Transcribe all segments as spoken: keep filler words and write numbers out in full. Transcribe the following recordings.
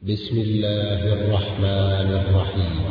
بسم الله الرحمن الرحيم.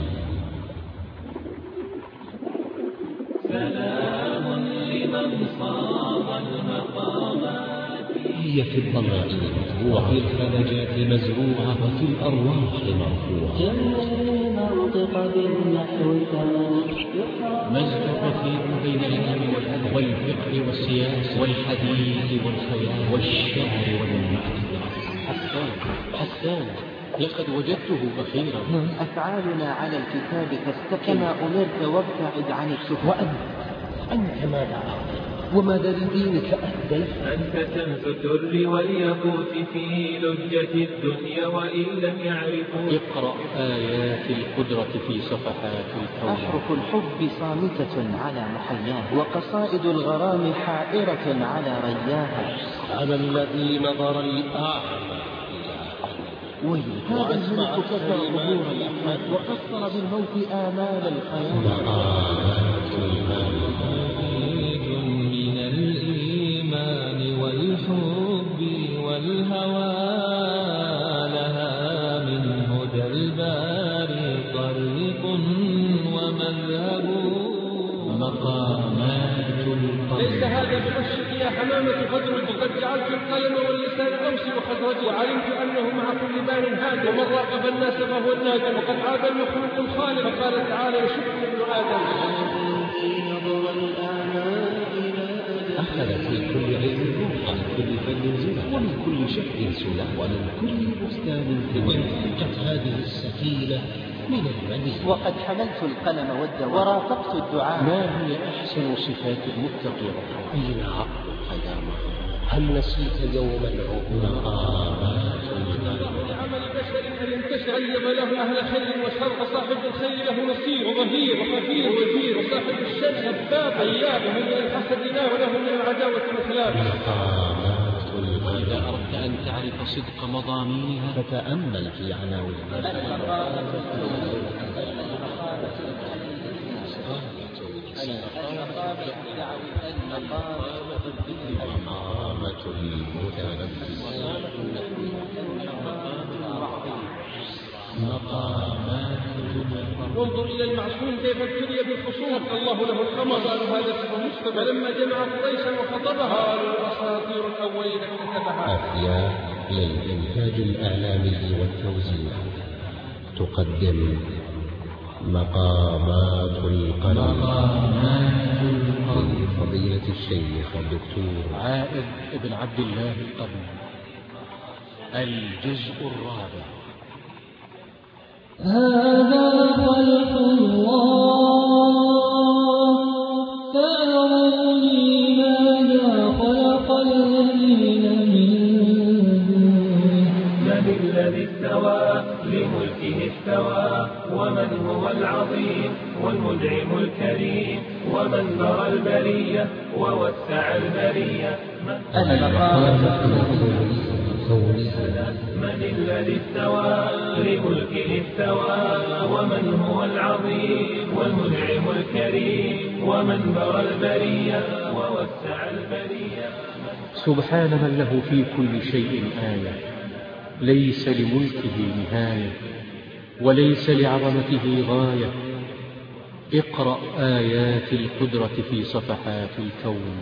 سلام لمن صاب المقامات. هي في الضمائر مطبوعة وفي الخلجات مزروعة وفي الأرواح مرفوعة. منطق بالنحو مزج كثير بين العلم والأدب والفقه والسياسة والحديث والخيال والشعر والمعرفة. حسان حسان لقد وجدته أخيرا. أفعالنا على الكتاب تستقم كما أمرت وابتعد عن السفل. وأنت أنت ماذا أعطيت وماذا لدينك أهديت؟ أنت كنز الدر والياقوت في لجة الدنيا وإن لم يعرفوا. اقرأ آيات القدرة في صفحات الكون. أحرف الحب صامتة على محياه، وقصائد الغرام حائرة على رياه. أنا الذي نظر الأعمى ويل هذا الملك كسر ظهور الأحمد وقصر بالموت آمال الخيال. من الإيمان والحب والهوى لها من هدى الباري طريق ومذهب. مقامات القلب. ليس هذا بوشك يا حمامة خدرج، قد جعلت القلم واللسان أوسي وخزرجي، وعلمت أنه مع كل بان هادي، ومن راقب الناس فهو النادي، وقد عاد المخلوق الخالق. فقال تعالى يشكر ابن آدم. أخذ في كل علم روح، عن كل فن زنا، ومن كل شكل سلا، ومن كل بستان ثمر. فقت هذه السفينة من المني، وقد حملت القلم والدواء ورافقت الدعاء. ما هي أحسن صفات المتقين؟ أين عقلك يا مرء؟ هل نسيت يوم العقول؟ مقامات عمل بشر أن انتشر غيب له أهل خير وشر، وصاحب الخير له نصير وظهير وخفير ووزير، وصاحب الشر هباب أياب، ومن الحسد نار له من العداوة مثلاب. مقامات القلب. إذا أردت أن تعرف صدق مضامينها فتأمل في عناوينها. مقامة المتنفس. مقامات وانظر إلى المعصوم كيف ابتلي بالخصوم، الله له القمر، قالوا هذا سحر مستمر. فلما جمع قريشا وخطبها قالوا أساطير الأولين اكتتبها. أحياء للإنتاج الإعلامي والتوزيع تقدم مقامات القلب. مقامات القلب. فضيلة الشيخ الدكتور عائد بن عبد الله القرني. الجزء الرابع. هذا خلق الله فأروني ماذا خلق الذين من دونه. من الذي استوى لملكه استوى، ومن هو العظيم والمنعم الكريم، ومن ذرى البرية ووسع البرية. من الذي استوى لملكه استوى، ومن هو العظيم والمنعم الكريم، ومن ذرى البرية ووسع البرية. سبحان من له في كل شيء آية، ليس لملكه نهاية وليس لعظمته غاية. اقرأ آيات القدرة في صفحات الكون،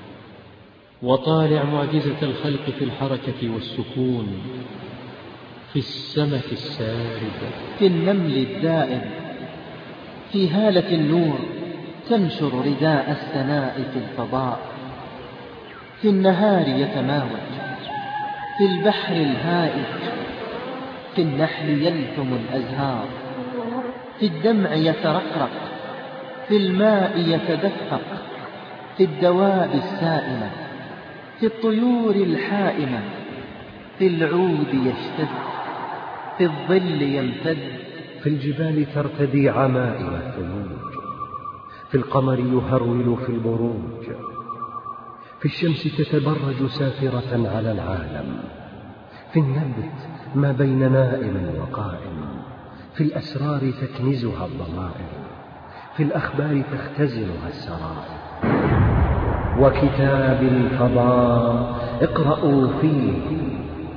وطالع معجزة الخلق في الحركة والسكون، في السمك السارد، في النمل الدائب، في هالة النور تنشر رداء السناء في الفضاء، في النهار يتماوج، في البحر الهائج، في النحل يلثم الأزهار، في الدمع يترقرق، في الماء يتدفق، في الدواب السائمة، في الطيور الحائمة، في العود يشتد، في الظل يمتد، في الجبال ترتدي عمائم الثلوج، في القمر يهرول في البروج، في الشمس تتبرج سافرة على العالم، في النبت ما بين نائم وقائم، في الأسرار تكنزها الضمائر، في الأخبار تختزنها السرائر. وكتاب الفضاء اقرأوا فيه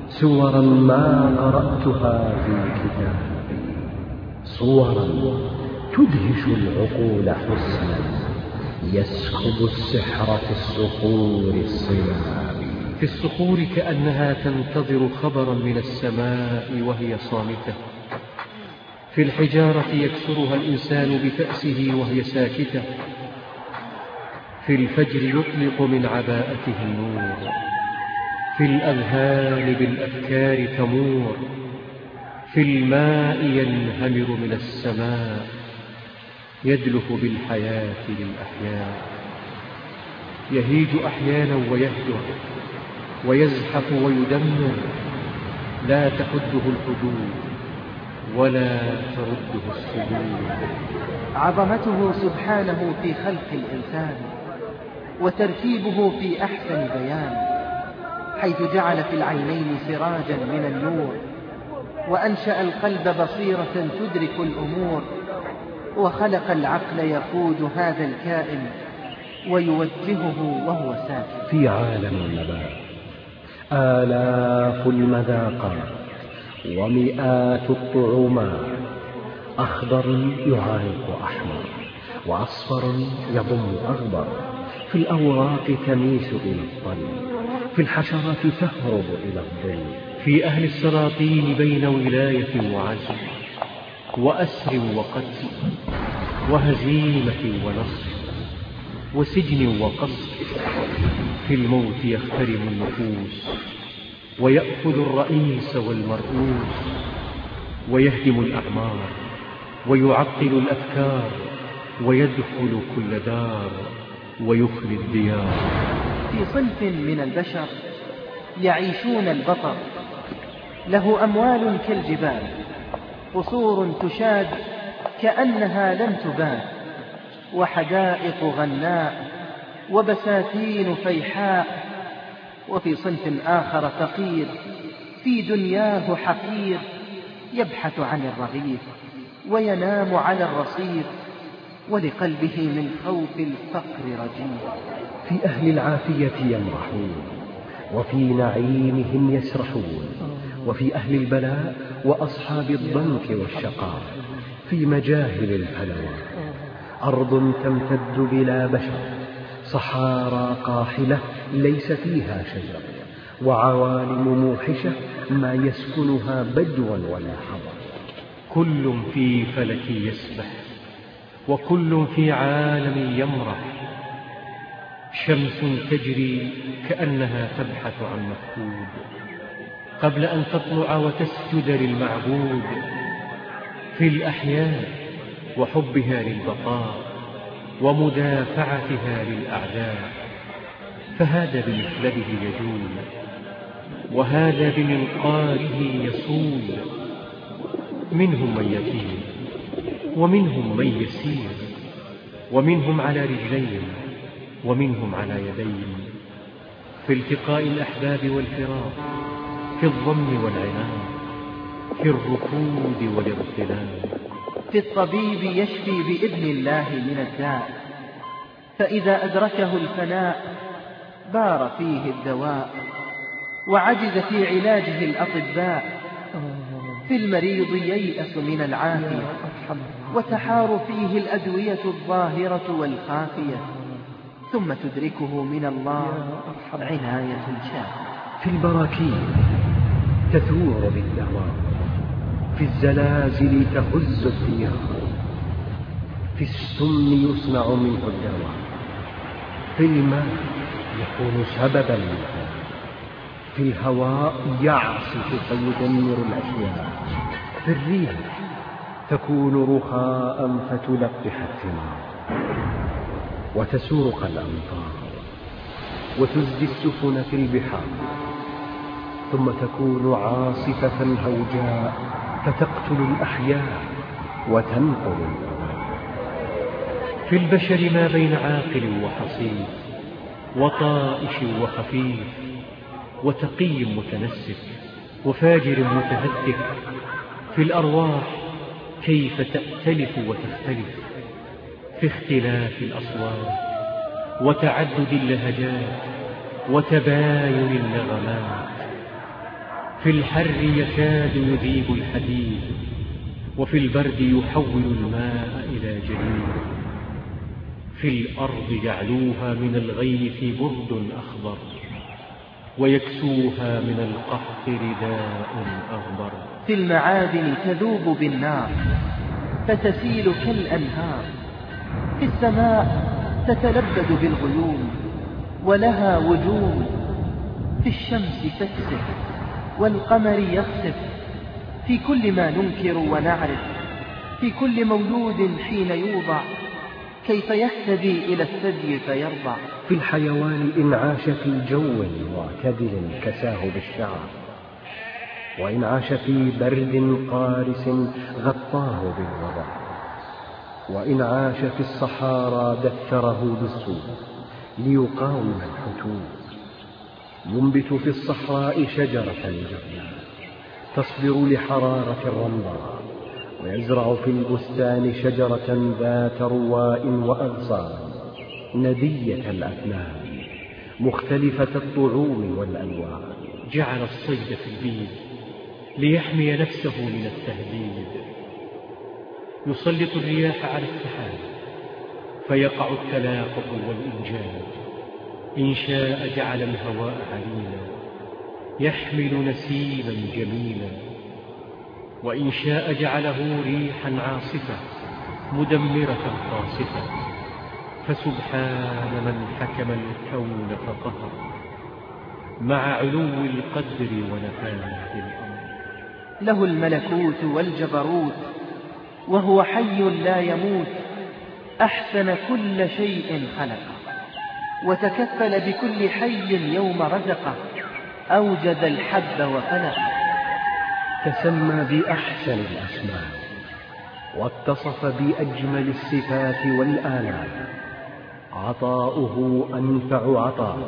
سورا ما قرأتها في كتابي، صورا تدهش العقول حسنا، يسكب السحر في الصخور الصلاب. في الصخور كأنها تنتظر خبرا من السماء وهي صامتة. في الحجارة يكسرها الإنسان بفأسه وهي ساكتة. في الفجر يطلق من عباءته النور. في الأذهان بالأفكار تمور. في الماء ينهمر من السماء، يدلف بالحياة للأحياء. يهيج أحيانا ويهجر، ويزحف ويدمر، لا تحده الحدود ولا ترده السدود. عظمته سبحانه في خلق الإنسان، وترتيبه في أحسن بيان، حيث جعل في العينين سراجا من النور، وأنشأ القلب بصيرة تدرك الأمور، وخلق العقل يقود هذا الكائن ويوجهه وهو ساكن. في عالم النبات آلاف المذاقات ومئات الطعومات، أخضر يعانق أحمر، وأصفر يضم أخضر، في الأوراق تميس إلى الطل، في الحشرات تهرب إلى الظل. في أهل السلاطين بين ولاية وعزل، وأسر وقتل، وهزيمة ونصر، وسجن وقصر. في الموت يخترم النفوس، ويأخذ الرئيس والمرؤوس، ويهدم الأعمار، ويعطل الأفكار، ويدخل كل دار، ويخلي الديار. في صنف من البشر يعيشون البطر، له أموال كالجبال، قصور تشاد كأنها لم تباد، وحدائق غناء، وبساتين فيحاء. وفي صنف آخر فقير في دنياه حقير، يبحث عن الرغيف وينام على الرصيف، ولقلبه من خوف الفقر رجيف. في أهل العافية يمرحون، وفي نعيمهم يسرحون، وفي أهل البلاء وأصحاب الضنك والشقاء، في مجاهل الفلوات. أرض تمتد بلا بشر، صحارى قاحلة ليس فيها شجر، وعوالم موحشة ما يسكنها بدوا ولا حضر. كل في فلك يسبح، وكل في عالم يمرح. شمس تجري كأنها تبحث عن مفقود، قبل أن تطلع وتسجد للمعبود. في الأحياء وحبها للبقاء، ومدافعتها للأعداء. فهذا بمخلبه يجول، وهذا بمنقاره يصول. منهم من يتيم، ومنهم من يسير، ومنهم على رجلين، ومنهم على يدين. في التقاء الأحباب والفراق، في الضم والعنان، في الركود والاغتنام. في الطبيب يشفي بإذن الله من الداء، فإذا أدركه الفناء بار فيه الدواء، وعجز في علاجه الأطباء. في المريض ييأس من العافية، وتحار فيه الأدوية الظاهرة والخافية، ثم تدركه من الله عناية شافية. في البراكين تثور بالدوام، في الزلازل تهز الديار، في السم يصنع منه الدواء، في الماء يكون سببا للحياة، في الهواء يعصف فيدمر الأشياء، في الريح تكون رخاء فتلقح الثمار، وتسوق الأمطار، وتزجي السفن في البحار، ثم تكون عاصفة هوجاء فتقتل الأحياء وتنقل الأرواح. في البشر ما بين عاقل وحصيف، وطائش وخفيف، وتقي متنسك، وفاجر متهتك. في الأرواح كيف تأتلف وتختلف، في اختلاف الأصوات، وتعدد اللهجات، وتباين النغمات. في الحر يكاد يذيب الحديد، وفي البرد يحول الماء إلى جليد. في الأرض يعلوها من الغيم في برد أخضر، ويكسوها من القحط رداء أخضر. في المعادن تذوب بالنار فتسيل كالأنهار، في السماء تتلبد بالغيوم ولها وجوم، في الشمس تكسف والقمر يخسف، في كل ما ننكر ونعرف، في كل مولود حين يوضع كيف يهتدي إلى الثدي فيرضع. في الحيوان إن عاش في جو معتدل كساه بالشعر، وإن عاش في برد قارس غطاه بالوضع، وإن عاش في الصحارى دثره بالسوء ليقاوم الفتور. ينبت في الصحراء شجرة جبلة تصبر لحرارة الرمضاء، ويزرع في البستان شجرة ذات رواء وأغصان ندية الأكمام مختلفة الطعوم والألوان. جعل الصيد في البيد ليحمي نفسه من التهديد، يسلط الرياح على السحاب فيقع التلاقف والإنجاج. إن شاء جعل الهواء عليلا يحمل نسيما جميلا، وإن شاء جعله ريحا عاصفة مدمرة قاصفة. فسبحان من حكم الكون فقهر، مع علو القدر ونفاذ الأمر. له الملكوت والجبروت وهو حي لا يموت، أحسن كل شيء خلقه وتكفل بكل حي يوم رزقه، أوجد الحب وفلقه. تسمى بأحسن الأسماء واتصف بأجمل الصفات والآلام. عطاؤه أنفع عطاء،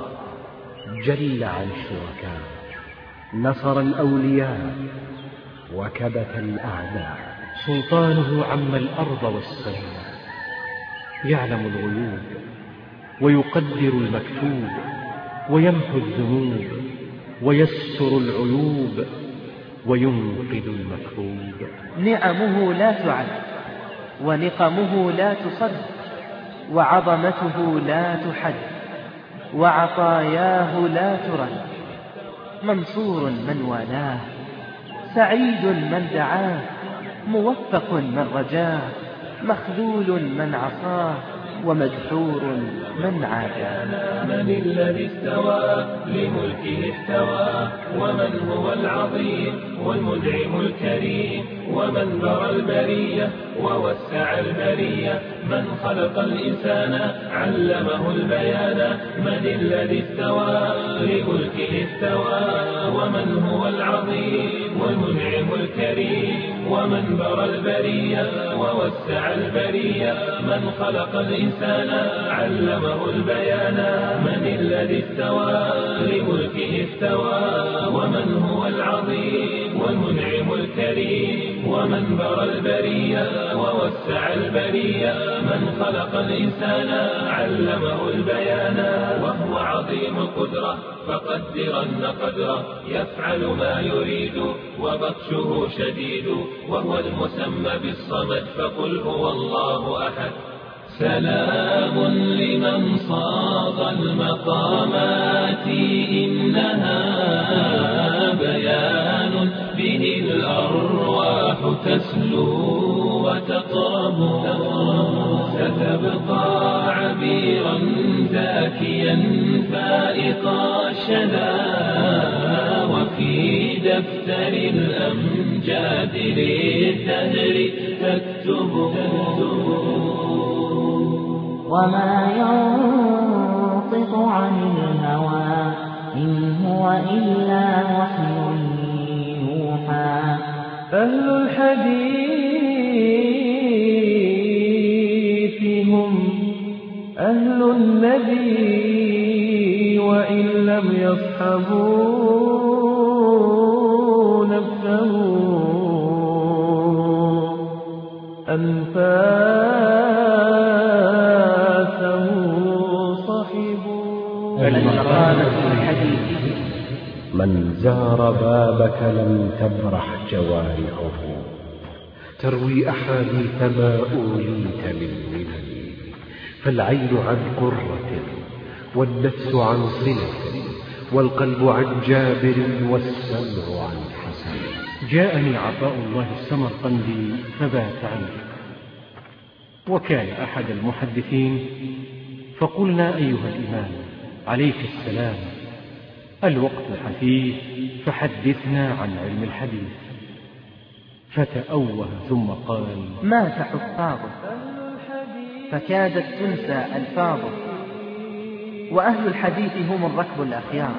جل عن الشركاء، نصر الأولياء وكبت الأعداء. سلطانه عم الأرض والسماء، يعلم الغيوب ويقدر المكتوب، ويمحو الذنوب ويستر العيوب وينقذ المكروب. نعمه لا تعد ونقمه لا تصد، وعظمته لا تحد، وعطاياه لا ترد. منصور من والاه، سعيد من دعاه، موفق من رجاه، مخذول من عصاه، ومدحور من عاداه. من الذي استوى لملكه استوى، ومن هو العظيم والمنعم الكريم، ومن برى البرية ووسع البرية، من خلق الإنسان علمه البيان. من الذي استوى لملكه استوى، ومن هو العظيم والمنعم الكريم، ومن برى البرية ووسع البرية، من خلق الإنسان علمه البيان. من الذي استوى لملكه استوى، ومن هو العظيم والمنعم الكريم، ومن برى البرية ووسع البرية، من خلق الإنسان علمه البيان. وهو عظيم القدرة فقدرن قدره، يفعل ما يريد وبطشه شديد، وهو المسمى بالصمد فقل هو الله أحد. سلام لمن صاغ المقامات، إنها بيان به الأرواح تسلو وتقرب. ستبقى عبيرا زاكيا فائق الشذا، وفي دفتر الأمجاد للدهر تكتب. وما ينطق عن الهوى إن هو إلا وحي يوحى. أهل الحديث هم أهل النبي، وإن لم يصحبوا نفسه أنفاسه صحبوا. المقالة الحديث من زار بابك لم تبرح جوارحه، تروي أحاديث ما أوليت من منن، فالعين عن قرة والنفس عن صلة والقلب عن جابر والسمع عن حسن. جاءني عطاء الله السمرقندي فبات عني، وكان أحد المحدثين، فقلنا أيها الإمام عليك السلام، الوقت حثيث فحدثنا عن علم الحديث. فتأوه ثم قال: مات حفاظه فكادت تنسى ألفاظه، وأهل الحديث هم الركب الأخيار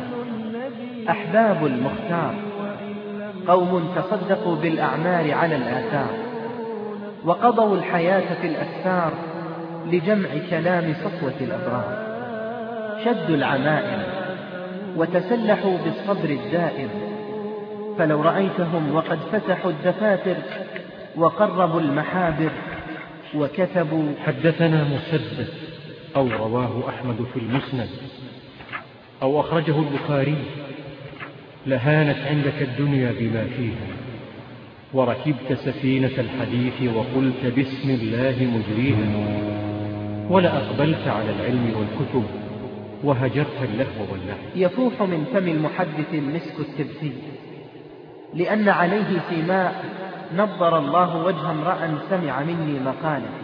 أحباب المختار، قوم تصدقوا بالأعمال على الآثار، وقضوا الحياة في الأسفار لجمع كلام صفوة الأبرار، شدوا العمائم وتسلحوا بالصبر الدائم، فلو رأيتهم وقد فتحوا الدفاتر وقربوا المحابر وكتبوا. حدثنا مسدد أو رواه أحمد في المسند أو أخرجه البخاري، لهانت عندك الدنيا بما فيها، وركبت سفينة الحديث وقلت بسم الله مجريها، ولأقبلت على العلم والكتب وهجرت اللهو واللعب. يفوح من فم المحدث المسك التبسي، لأن عليه سيماء نضر الله وجه امرأ سمع مني مقالتي.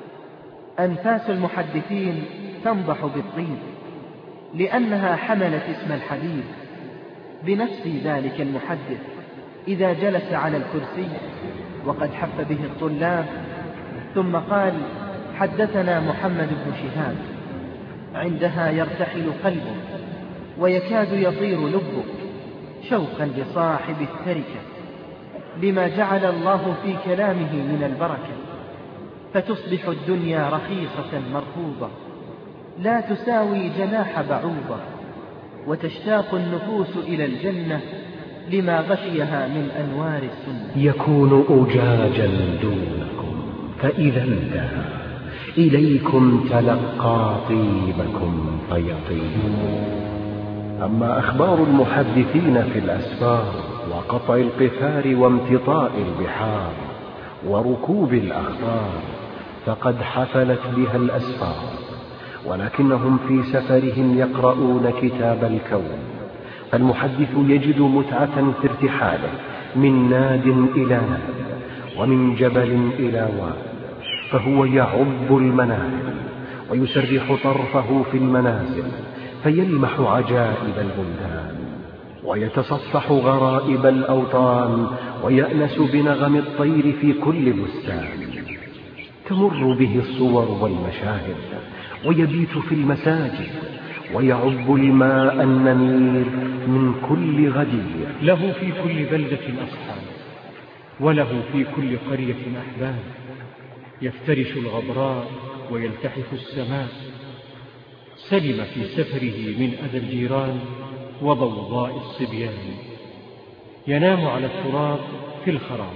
أنفاس المحدثين تنضح بالطيب، لأنها حملت اسم الحبيب. بنفس ذلك المحدث إذا جلس على الكرسي وقد حف به الطلاب ثم قال: حدثنا محمد بن شهاب، عندها يرتحل قلبه ويكاد يطير لبه شوقا لصاحب التركة، لما جعل الله في كلامه من البركة، فتصبح الدنيا رخيصة مرفوضة لا تساوي جناح بعوضة، وتشتاق النفوس إلى الجنة لما غشيها من أنوار السنة. يكون أجاجا دونكم فإذا انتهى إليكم تلقى طيبكم فيطيب. أما أخبار المحدثين في الأسفار وقطع القفار وامتطاء البحار وركوب الأخبار فقد حفلت بها الأسفار، ولكنهم في سفرهم يقرؤون كتاب الكون، فالمحدث يجد متعة في ارتحاله من ناد إلى ناد ومن جبل إلى واد، فهو يعب المناهل ويسرح طرفه في المنازل فيلمح عجائب البلدان، ويتصفح غرائب الأوطان ويأنس بنغم الطير في كل بستان. تمر به الصور والمشاهد ويبيت في المساجد ويعب الماء النمير من كل غدير. له في كل بلدة أصحاب وله في كل قرية أحباب، يفترش الغبراء ويلتحف السماء، سلم في سفره من أذى الجيران وضوضاء الصبيان، ينام على التراب في الخراب،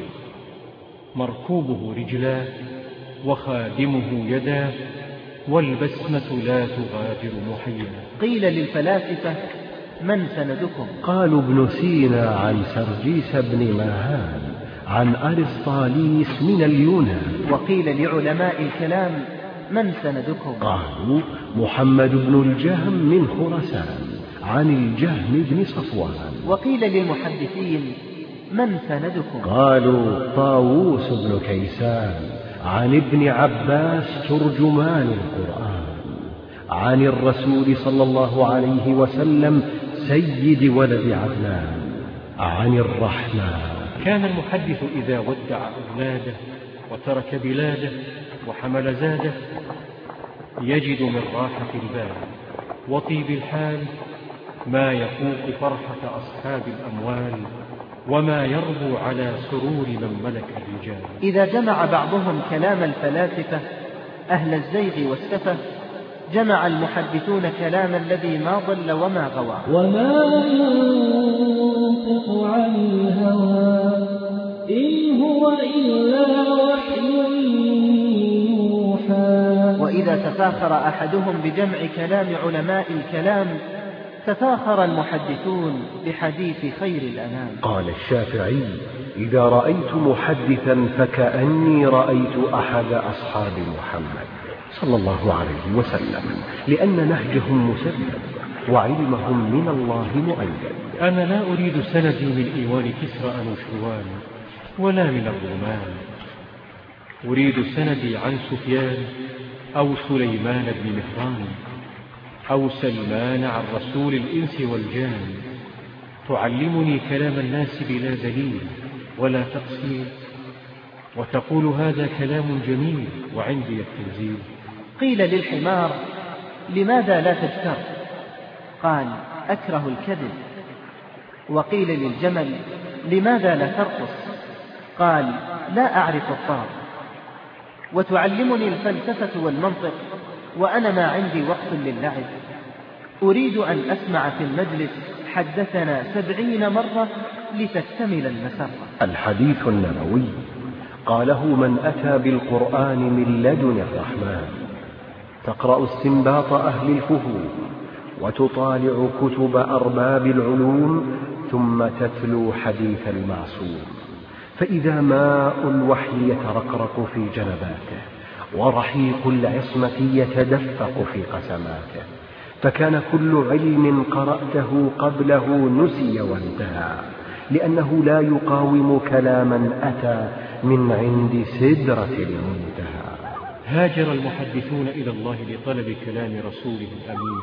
مركوبه رجلاه وخادمه يداه، والبسمة لا تغادر محيا. قيل للفلاسفة: من سندكم؟ قالوا ابن سينا عن سرجيس بن ماهان عن أرسطاليس من اليونان. وقيل لعلماء الكلام: من سندكم؟ قالوا محمد بن الجهم من خراسان عن الجهم بن صفوان. وقيل للمحدثين: من سندكم؟ قالوا طاووس بن كيسان عن ابن عباس ترجمان القرآن عن الرسول صلى الله عليه وسلم سيد ولد عدنان عن الرحمن. كان المحدث إذا ودع أولاده وترك بلاده وحمل زاده يجد من راحة البال وطيب الحال ما يفوق فرحة أصحاب الأموال وما يربو على سرور من ملك الرجال. إذا جمع بعضهم كلام الفلاسفة أهل الزيغ والسفة، جمع المحدثون كلام الذي ما ضل وما غوى. وما ينطق عن الهوى إن هو إلا وحي يوحى. وإذا تفاخر أحدهم بجمع كلام علماء الكلام فتفاخر المحدثون بحديث خير الأنام. قال الشافعي: إذا رأيت محدثا فكأني رأيت أحد أصحاب محمد صلى الله عليه وسلم، لأن نهجهم مسدد وعلمهم من الله مؤيد. أنا لا أريد سندي من إيوان كسرى أنوشروان ولا من الرومان، أريد سندي عن سفيان أو سليمان بن مهران أو سلمان عن رسول الإنس والجان، تعلمني كلام الناس بلا دليل ولا تقصير، وتقول هذا كلام جميل وعندي التنزيل. قيل للحمار: لماذا لا تجتر؟ قال: أكره الكذب. وقيل للجمل: لماذا لا ترقص؟ قال: لا أعرف الطار. وتعلمني الفلسفة والمنطق وأنا ما عندي وقت للعب، أريد أن أسمع في المجلس حدثنا سبعين مرة لتكتمل المسرة. الحديث النبوي قاله من أتى بالقرآن من لدن الرحمن، تقرأ استنباط أهل الفهوم وتطالع كتب أرباب العلوم، ثم تتلو حديث المعصوم، فإذا ماء الوحي يترقرق في جنباته ورحيق العصمة يتدفق في قسماته، فكان كل علم قرأته قبله نسي وانتهى، لأنه لا يقاوم كلاما أتى من عند سدرة المنتهى. هاجر المحدثون إلى الله لطلب كلام رسوله الأمين،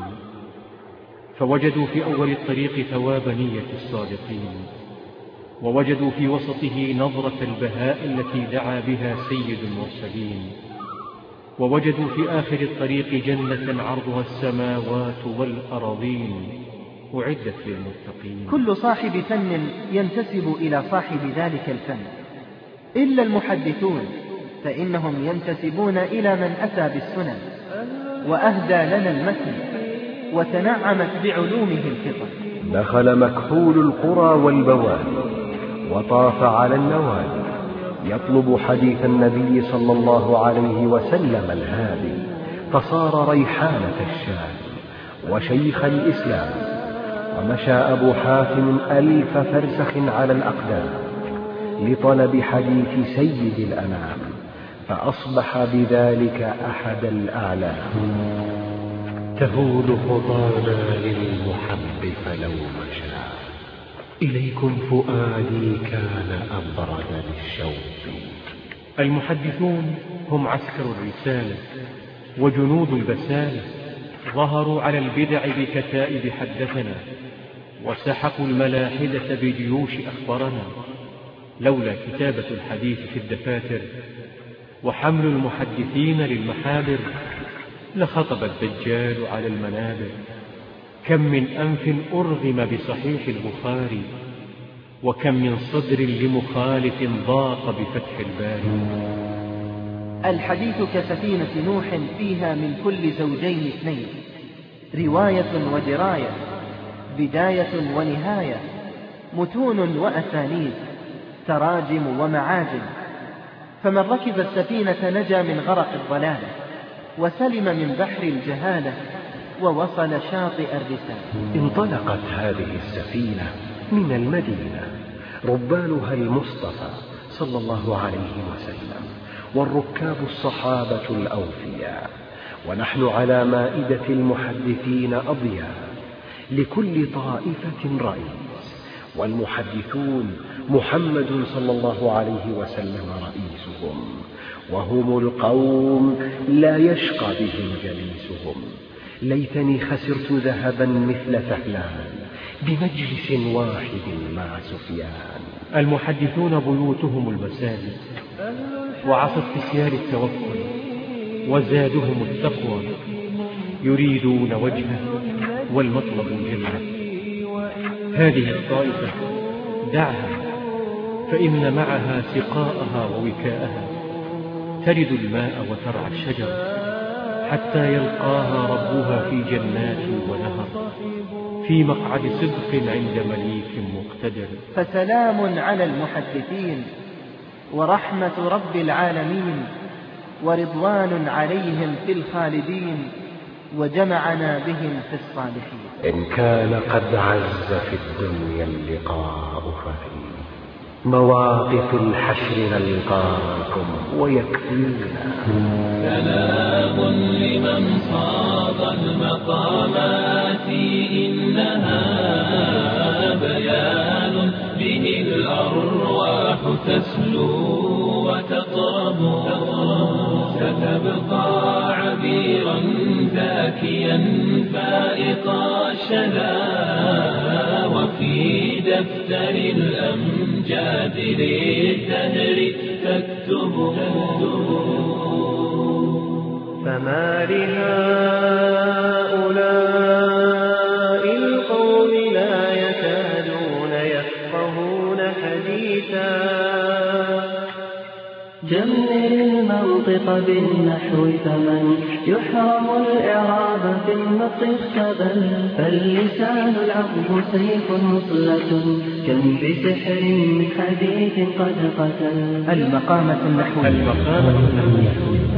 فوجدوا في أول الطريق ثواب نية الصادقين، ووجدوا في وسطه نظرة البهاء التي دعا بها سيد المرسلين، ووجدوا في آخر الطريق جنة عرضها السماوات والأراضين أعدت للمتقين. كل صاحب فن ينتسب إلى صاحب ذلك الفن، إلا المحدثون فإنهم ينتسبون إلى من أتى بالسنن وأهدى لنا المتن وتنعمت بعلومه الفطن. دخل مكحول القرى والبوادي وطاف على النوادي، يطلب حديث النبي صلى الله عليه وسلم الهادي، فصار ريحانة الشام وشيخ الإسلام، ومشى أبو حاتم ألف فرسخ على الأقدام لطلب حديث سيد الأنام، فأصبح بذلك أحد الأعلام. تهول خطانا للمحب فلو مشى، إليكم فؤادي كان أبرد للشوق. المحدثون هم عسكر الرسالة وجنود البسالة، ظهروا على البدع بكتائب حدثنا، وسحقوا الملاحدة بجيوش أخبرنا. لولا كتابة الحديث في الدفاتر وحمل المحدثين للمحابر لخطب الدجال على المنابر. كم من أنف أرغم بصحيح البخاري، وكم من صدر لمخالف ضاق بفتح الباري. الحديث كسفينة نوح فيها من كل زوجين اثنين، رواية ودراية، بداية ونهاية، متون وأسانيد، تراجم ومعاجم. فمن ركب السفينة نجا من غرق الضلالة، وسلم من بحر الجهالة، ووصل شاطئ الرسالة. انطلقت هذه السفينة من المدينة، ربانها المصطفى صلى الله عليه وسلم، والركاب الصحابة الأوفياء، ونحن على مائدة المحدثين أضياء، لكل طائفة رئيس، والمحدثون محمد صلى الله عليه وسلم رئيسهم، وهم القوم لا يشقى بهم جليسهم. ليتني خسرت ذهبا مثل فهلان بمجلس واحد مع سفيان. المحدثون بيوتهم المساجد، وعصت في التوكل، وزادهم التقوى، يريدون وجهه والمطلب الجنة. هذه الطائفة دعها، فإن معها سقاءها ووكاءها، ترد الماء وترعى الشجر، حتى يلقاها ربها في جنات ونهر، في مقعد صدق عند مليك مقتدر. فسلام على المحدثين، ورحمة رب العالمين، ورضوان عليهم في الخالدين، وجمعنا بهم في الصالحين. إن كان قد عز في الدنيا اللقاء ففي مواقف الحشر نلقاكم ويكفينا. سلام لمن صاد المقامات إنها بيان به الأرواح تسلو وتطرب ستبقى عبيرا ذاكيا فائق الشذا وفي دفتر الأمجاد للدهر تكتب. فما لهؤلاء القوم لا يكادون يفقهون حديثا. جمر المنطق بالنحو فمن يحرم الإعراب في النطق اختبل. فاللسان العقب سيف مصلة كم بسحر من حديث قد قتل. المقامة النحوية. المقامة النحوية.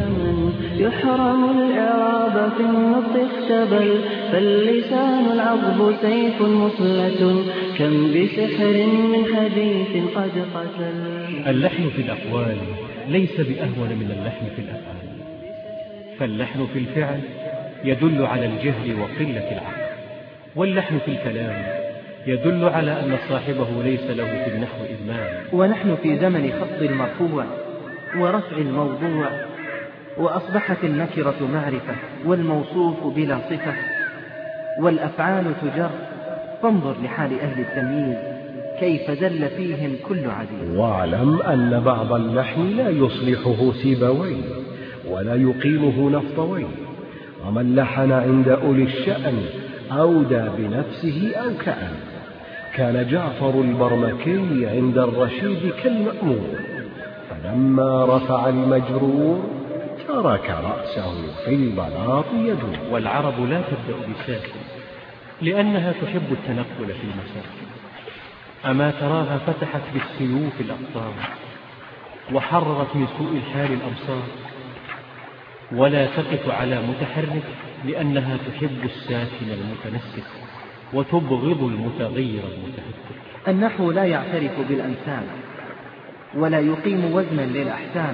يحرم الإعراب في النطق اختبل. فاللسان العقب سيف مصلة كم بسحر من حديث قد قتل. اللحن في الأقوال ليس بأهون من اللحن في الأفعال. فاللحن في الفعل يدل على الجهل وقلة العقل، واللحن في الكلام يدل على أن صاحبه ليس له في النحو إذمام. ونحن في زمن خفض المرفوع ورفع الموضوع، وأصبحت النكرة معرفة والموصوف بلا صفة والأفعال تجر. فانظر لحال أهل التمييز كيف دل فيهم كل عزيز. واعلم أن بعض اللحن لا يصلحه سيبويه ولا يقيمه نفطويه. ومن لحن عند أولي الشأن أودى بنفسه أو كأن. كان جعفر البرمكي عند الرشيد كالمأمور، فلما رفع المجرور ترك رأسه في البلاط يدور. والعرب لا تبدأ بساكن لأنها تحب التنقل في المساكن. أما تراها فتحت بالسيوف الأقطار وحررت من سوء الحال الأمصار. ولا تقف على متحرك لأنها تحب الساكن المتنسك وتبغض المتغير المتهتك. النحو لا يعترف بالأمثال ولا يقيم وزنا للأحسان،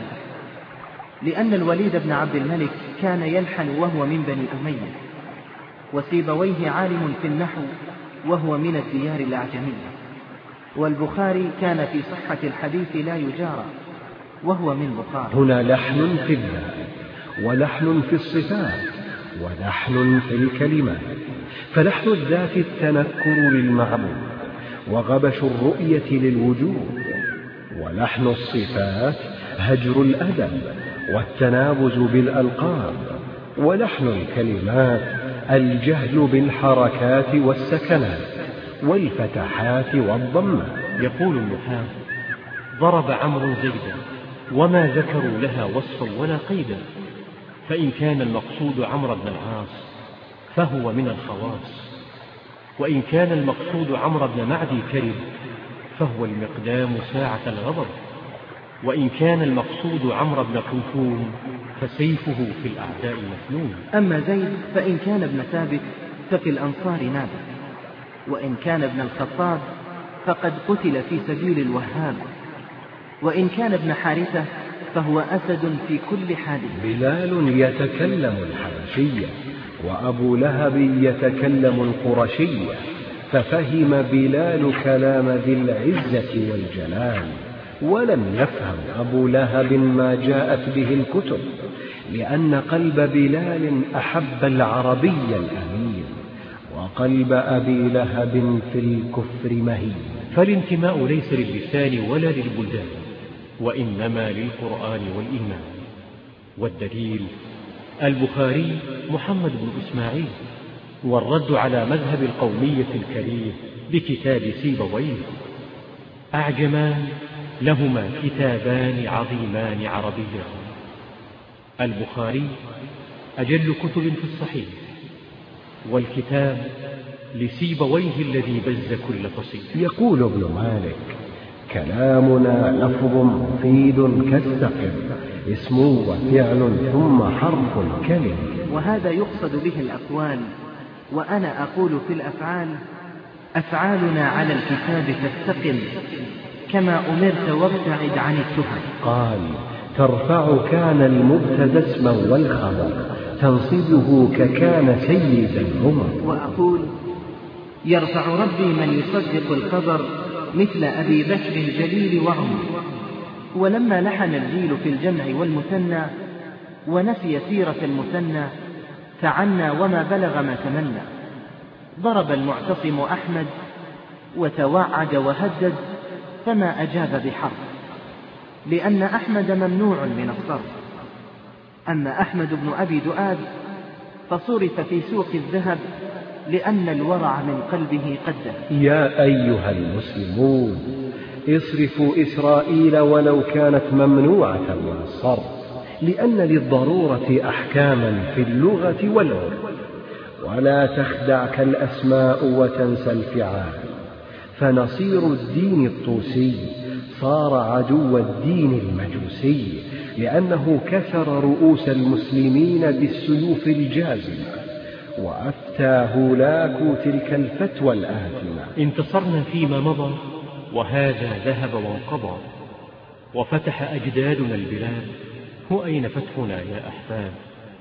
لأن الوليد بن عبد الملك كان يلحن وهو من بني أمية، وسيبويه عالم في النحو وهو من الديار الأعجمية، والبخاري كان في صحة الحديث لا يجارى وهو من بخارى. هنا لحن في الذات ولحن في الصفات ولحن في الكلمات. فلحن الذات التنكر للمعبود وغبش الرؤية للوجود، ولحن الصفات هجر الأدب والتنابز بالألقاب، ولحن الكلمات الجهل بالحركات والسكنات والفتحات والضمات. يقول النحاة: ضرب عمرو زيدا وما ذكروا لها وصفا ولا قيدا. فإن كان المقصود عمرو بن العاص فهو من الخواص، وإن كان المقصود عمرو بن معدي كرب فهو المقدام ساعة الغضب، وإن كان المقصود عمرو بن كلثوم فسيفه في الأعداء مفنون. أما زيد فإن كان ابن ثابت ففي الأنصار نابت، وإن كان ابن الخطاب فقد قتل في سبيل الوهاب، وإن كان ابن حارثة فهو أسد في كل حال. بلال يتكلم الحبشية وأبو لهب يتكلم القرشية، ففهم بلال كلام ذي العزة والجلال، ولم يفهم أبو لهب ما جاءت به الكتب، لأن قلب بلال أحب العربي الأمين، وقلب أبي لهب في الكفر مهين. فالانتماء ليس للسان ولا للبلدان، وإنما للقرآن والإيمان. والدليل البخاري محمد بن إسماعيل، والرد على مذهب القومية الكريه بكتاب سيبويه. أعجمان لهما كتابان عظيمان عربيان. البخاري أجل كتب في الصحيح، والكتاب لسيبويه الذي بز كل فصيل. يقول ابن مالك: كلامنا لفظ مفيد كاستقم، اسم وفعل ثم حرف كلم. وهذا يقصد به الأقوال، وأنا أقول في الأفعال: أفعالنا على الكتاب تستقم كما أمرت وابتعد عن التهم. قال: ترفع كان المبتدا اسما والخبر، تنصبه ككان سيد الأمم. وأقول: يرفع ربي من يصدق الخبر مثل أبي بكر الجليل وعمر. ولما لحن الجيل في الجمع والمثنى ونسي سيرة المثنى تعنى وما بلغ ما تمنى. ضرب المعتصم أحمد وتوعد وهدد فما أجاب بحرف، لأن أحمد ممنوع من الصرف. أما أحمد بن أبي دؤاد فصرف في سوق الذهب لأن الورع من قلبه قد ذهب. يا أيها المسلمون، اصرفوا إسرائيل ولو كانت ممنوعة من الصرف، لأن للضرورة أحكاما في اللغة والعرف. ولا تخدعك الأسماء وتنسى الفعال، فنصير الدين الطوسي صار عدو الدين المجوسي، لأنه كسر رؤوس المسلمين بالسيوف الجازمة، وأفتى هولاك تلك الفتوى الآثمة. انتصرنا فيما مضى وهذا ذهب وانقضى، وفتح أجدادنا البلاد، وأين فتحنا يا أحفاد؟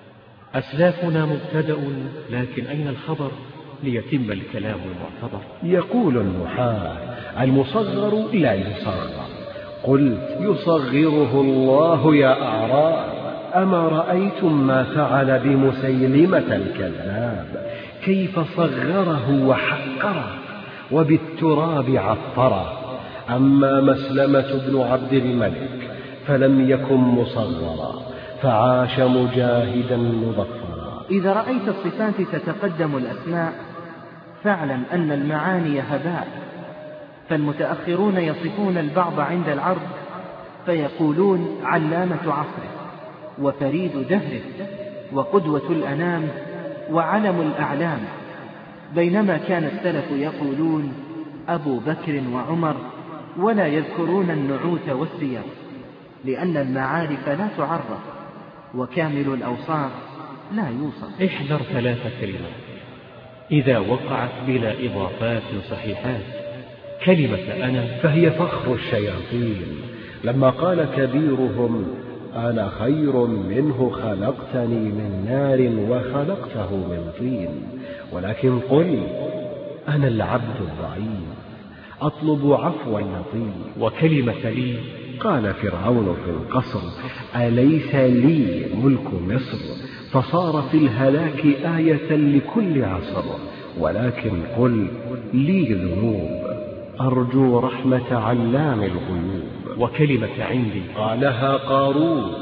أسلافنا مبتدأ لكن أين الخبر ليتم الكلام المعتبر؟ يقول النحاة: المصغر لا يصغر. قلت: يصغره الله يا أعراب. أما رأيتم ما فعل بمسيلمة الكذاب، كيف صغره وحقره وبالتراب عطره. أما مسلمة بن عبد الملك فلم يكن مصغرا، فعاش مجاهدا مظفرا. إذا رأيت الصفات تتقدم الأسماء فاعلم أن المعاني هباء، فالمتأخرون يصفون البعض عند العرض فيقولون علامة عصره وفريد دهره وقدوة الأنام وعلم الأعلام، بينما كان السلف يقولون أبو بكر وعمر، ولا يذكرون النعوت والسير، لأن المعارف لا تعرف وكامل الأوصاف لا يوصف. احذر ثلاث كلمات إذا وقعت بلا إضافات صحيحات. كلمة أنا فهي فخر الشياطين، لما قال كبيرهم: أنا خير منه، خلقتني من نار وخلقته من طين. ولكن قل: أنا العبد الضعيف، أطلب عفوا لطيف. وكلمة لي قال فرعون في القصر: أليس لي ملك مصر؟ فصار في الهلاك آية لكل عصر. ولكن قل: لي ذنوب، أرجو رحمة علام الغيوب. وكلمة عندي قالها قارون،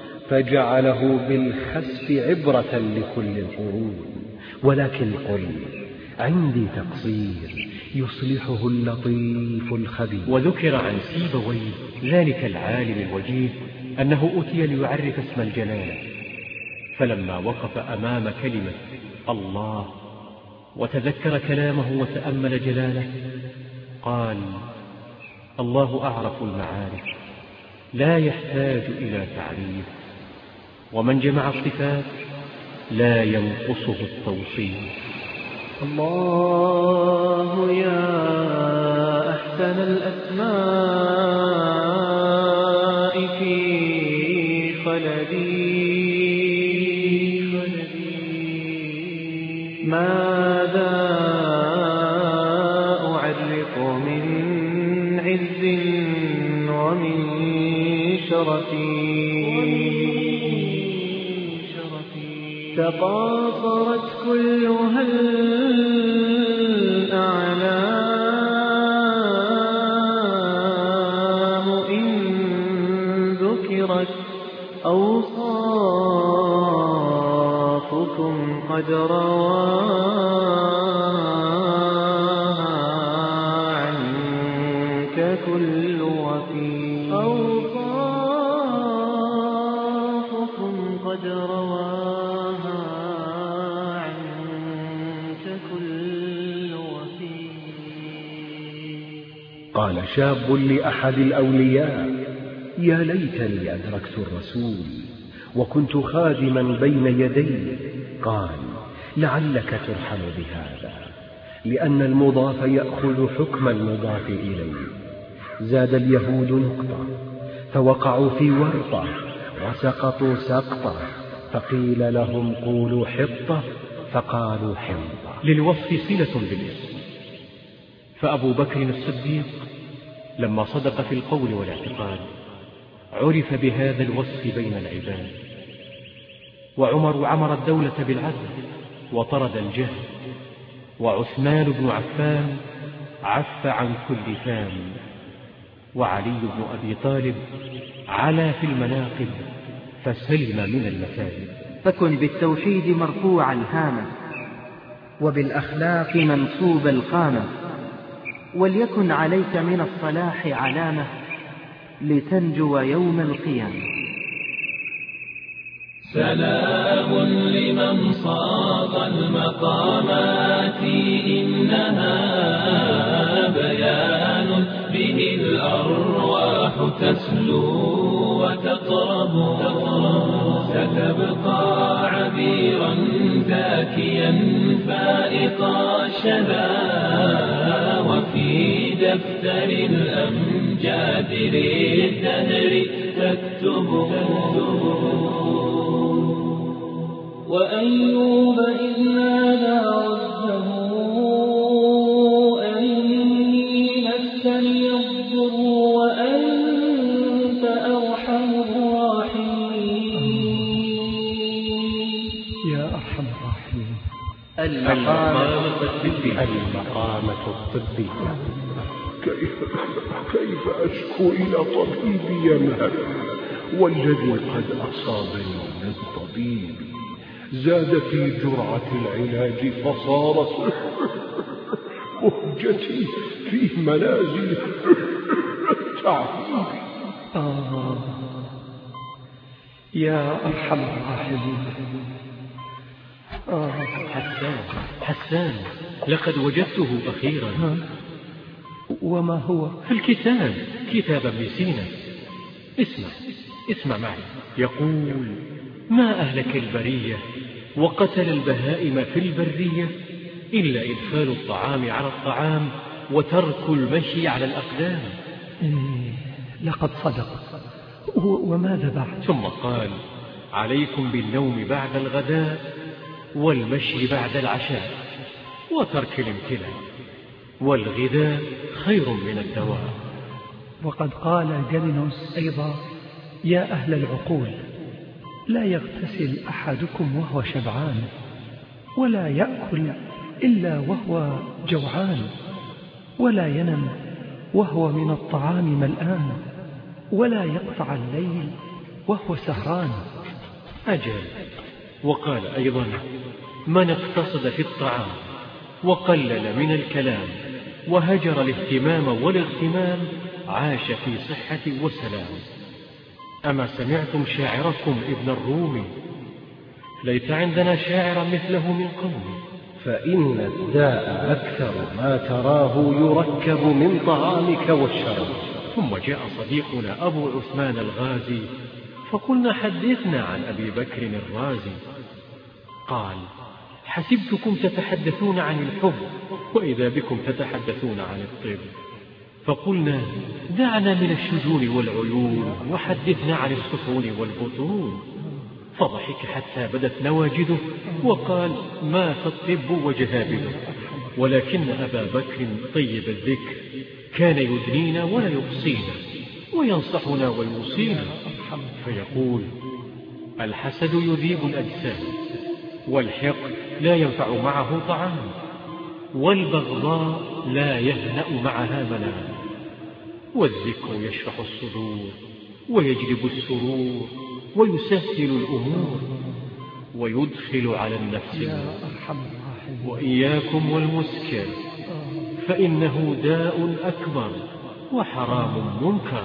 فجعله بالخسف عبرة لكل القرون. ولكن قل: عندي تقصير يصلحه اللطيف الخبير. وذكر عن سيبويه ذلك العالم الوجيد أنه أتي ليعرف اسم الجلالة، فلما وقف أمام كلمة الله وتذكر كلامه وتأمل جلاله قال: الله أعرف المعارف، لا يحتاج إلى تعريف، ومن جمع الصفات لا ينقصه التوصيف. الله يا أحسن الأسماء في خلدي، ماذا أعرف من عز ومن شرفي، تقاصرت كلها الأعلام إن ذكرت أوصافكم قد رواها عنك كل وفي، أوصافكم قد رواها عنك كل وفي. قال شاب لأحد الأولياء: يا ليتني أدركت الرسول وكنت خادما بين يديه. قال: لعلك ترحم بهذا، لأن المضاف يأخذ حكم المضاف إليه. زاد اليهود نقطة فوقعوا في ورطة وسقطوا سقطة، فقيل لهم قولوا حطة فقالوا حنطة. للوصف صلة بالاسم، فأبو بكر الصديق لما صدق في القول والاعتقاد عرف بهذا الوصف بين العباد. وعمر عمر الدولة بالعدل وطرد الجهل. وعثمان بن عفان عف عن كل فان. وعلي بن أبي طالب علا في المناقب فسلم من المثالب. فكن بالتوحيد مرفوع الهامة، وبالأخلاق منصوب القامة، وليكن عليك من الصلاح علامة لتنجو يوم القيامة. سلام لمن صاغ المقامات، إنها بيان به الأرواح تسلو وتقرب. ستبقى عبيرا زاكيا فائق الشذا، وفي دفتر الأمجاد للدهر تكتب. وأيوب إذ نادى ربه أني مسني الضر وأنت أرحم الراحمين. يا أرحم الراحمين. المقامة الطبية. المقامة الطبية. كيف, كيف أشكو إلى طبيبي ينهل، والذي قد أصابني من الطبيب زاد في جرعة العلاج فصارت مهجتي في منازل التعذيب. آه يا أرحم الراحمين. آه حسان حسان لقد وجدته أخيرا. وما هو؟ في الكتاب، كتاب ابن سينا. اسمع اسمع معي. يقول: ما أهلك البرية وقتل البهائم في البرية إلا إدخال الطعام على الطعام وترك المشي على الأقدام. إيه لقد صدق. وماذا بعد؟ ثم قال: عليكم بالنوم بعد الغداء والمشي بعد العشاء وترك الامتلاء، والغذاء خير من الدواء. وقد قال جالينوس أيضا: يا أهل العقول، لا يغتسل أحدكم وهو شبعان، ولا يأكل إلا وهو جوعان، ولا ينم وهو من الطعام ملآن، ولا يقطع الليل وهو سهران. أجل. وقال أيضا: من اقتصد في الطعام وقلل من الكلام وهجر الاهتمام والاغتمام عاش في صحة وسلام. أما سمعتم شاعركم ابن الرومي؟ ليت عندنا شاعرا مثله من قومي. فإن الداء أكثر ما تراه يركب من طعامك والشراب. ثم جاء صديقنا أبو عثمان الغازي فقلنا: حدثنا عن أبي بكر الرازي. قال: حسبتكم تتحدثون عن الحب وإذا بكم تتحدثون عن الطب. فقلنا: دعنا من الشجون والعيون وحدثنا عن السفون والبطون. فضحك حتى بدت نواجده وقال: مات الطب وجهابده، ولكن أبا بكر طيب الذكر كان يدنينا ولا يقصينا وينصحنا ويوصينا، فيقول: الحسد يذيب الأجسام، والحقد لا ينفع معه طعام، والبغضاء لا يهنأ معها منام، والذكر يشرح الصدور ويجلب السرور ويسهل الأمور ويدخل على النفس النور. وإياكم والمسكر فإنه داء أكبر وحرام منكر.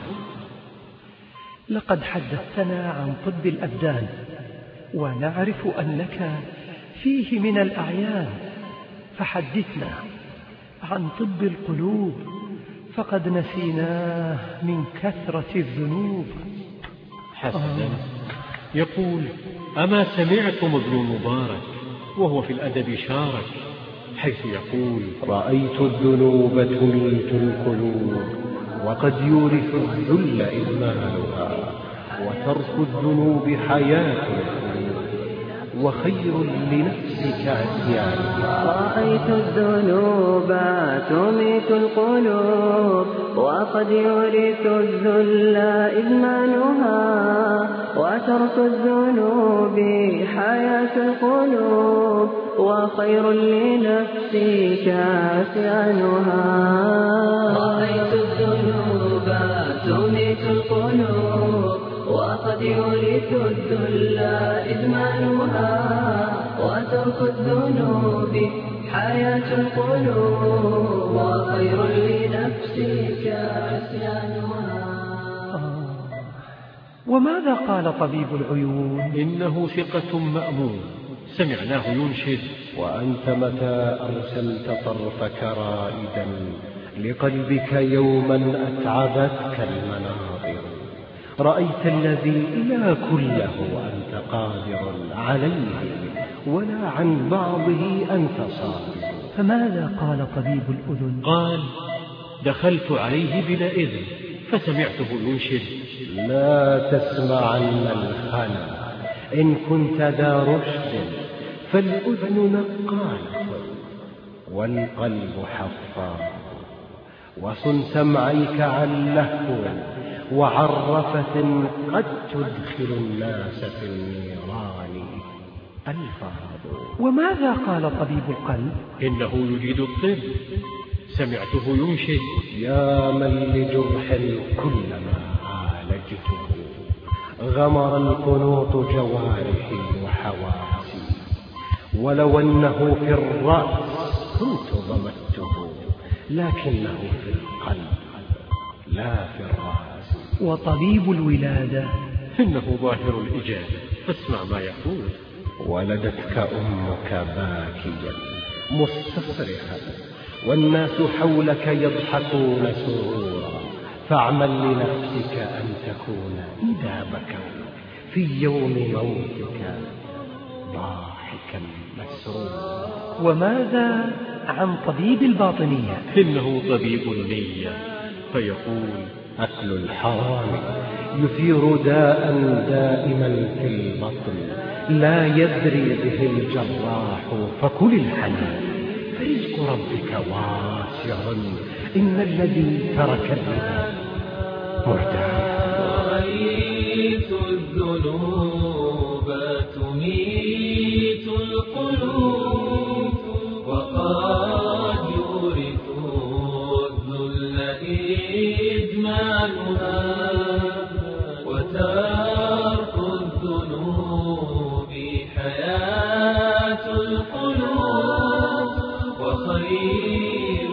لقد حدثتنا عن طب الأبدان، ونعرف أنك فيه من الأعيان، فحدثنا عن طب القلوب فقد نسيناه من كثرة الذنوب. حسنا. يقول: أما سمعتم ابن المبارك وهو في الأدب شارك حيث يقول: رأيت الذنوب تميت القلوب وقد يورث الذل إدمانها وترك الذنوب حياة وخير لنفسك عصيانها. رأيت الذنوب تميت القلوب وقد يورث الذل إدمانها وترك الذنوب حياة القلوب وخير لنفسك عصيانها. رأيت الذنوب تميت القلوب وقد يورث الذل إدمانها وترك الذنوب حياة القلوب وخير لنفسك عصيانها. وماذا قال طبيب العيون؟ إنه ثقة مأمون، سمعناه ينشد: وأنت متى أرسلت طرفك رائدا لقلبك يوما أتعبتك المناظر رأيت الذي لا كله أنت قادر عليه ولا عن بعضه أنت صادر. فماذا قال طبيب الأذن؟ قال: دخلت عليه بلا إذن فسمعته ينشد: لا تسمعن الخنا إن كنت ذا رشد فالأذن نقالة والقلب حفاظ وصن سمعيك عن لهو وعرفة قد تدخل الناس في النيران الفاظ. وماذا قال طبيب القلب؟ إنه يجيد الطب، سمعته ينشد: يا من لجرح كلما عالجته غمر القنوط جوارحي وحواسي ولو أنه في الرأس كنت ضمته لكنه في القلب لا في الرأس. وطبيب الولادة؟ إنه ظاهر الإجابة، فاسمع ما يقول: ولدتك أمك باكيا مستصرخا والناس حولك يضحكون سرورا فاعمل لنفسك أن تكون إذا بكوا في يوم موتك ضاحكا مسرورا. وماذا عن طبيب الباطنية؟ إنه طبيب النية فيقول: أكل الحرام يثير داء دائما في البطن لا يدري به الجراح فكل الحلال فرزق ربك واسع إن الذي ترك الربا مرتاح. رأيت الذنوب تميت القلوب وقد يورث الذل إدمانها وترك الذنوب حياة القلوب وخير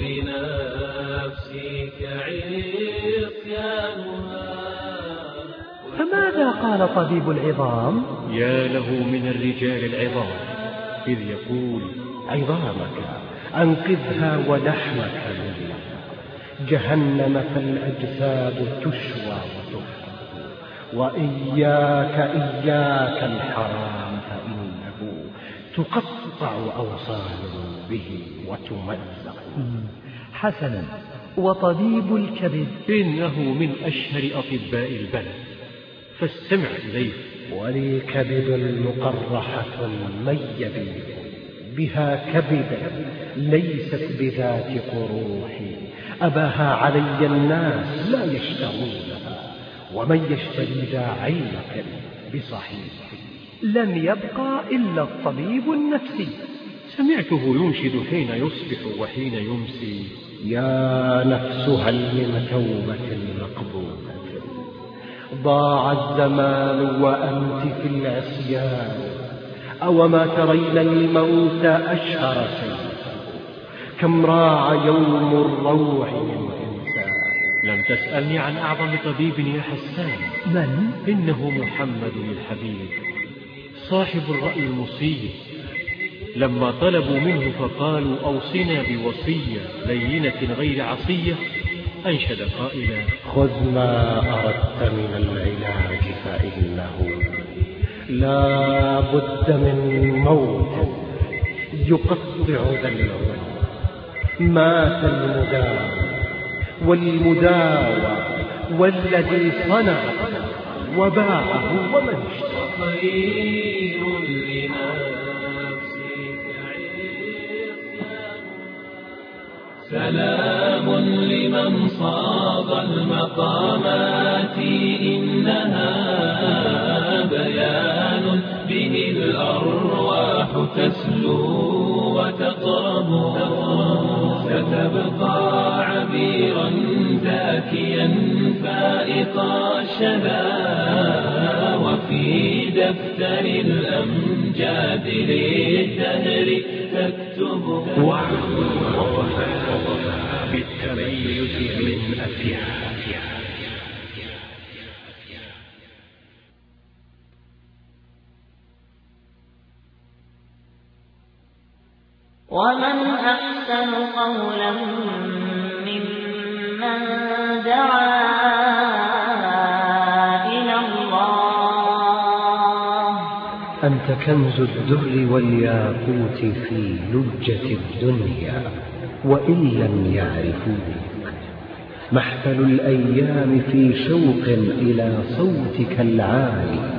لنفسك عصيانها. فماذا قال طبيب العظام؟ يا له من الرجال العظام إذ يقول: عظامك أنقذها ولحمك منها جهنم فالأجساد تشوى وتفرق وإياك إياك الحرام فإنه تقطع أوصال به وتمزق. حسنا. وطبيب الكبد؟ إنه من أشهر أطباء البلد فاستمع إليه: ولي كبد مقرحة ميبي بها كبدا ليست بذات قروح أباها علي الناس لا يشترونها ومن يشتري ذا علة بصحيح. لم يبقى إلا الطبيب النفسي. سمعته ينشد حين يصبح وحين يمسي: يا نفس هل من توبة مقبولة ضاع الزمان وأنت في العصيان أوما ترين الموت أشهر شيء كم راع يوم الروع من إنسان. لم تسألني عن أعظم طبيب يا حسان. من؟ إنه محمد الحبيب صاحب الرأي المصيب. لما طلبوا منه فقالوا: أوصنا بوصية لينة غير عصية، أنشد قائلا: خذ ما أردت من العلاج فإنه لا بد من موت يقطع ذا العمر. مات المداوى والمداوى والذي صنع وباعه ومن اشترى. خير لنفسك سلام لمن صاغ المقامات إنها بيان به الأرواح تسلو وتطرب. ستبقى عبيرا زاكيا فائق الشذا وفي دفتر الأمجاد للدهر تكتب. بالتميز من أفيها. ومن أحسن قولا ممن دعا إلى الله. أنت كنز الدر والياقوت في لجة الدنيا وإن لم يعرفوك. محفل الأيام في شوق إلى صوتك العالي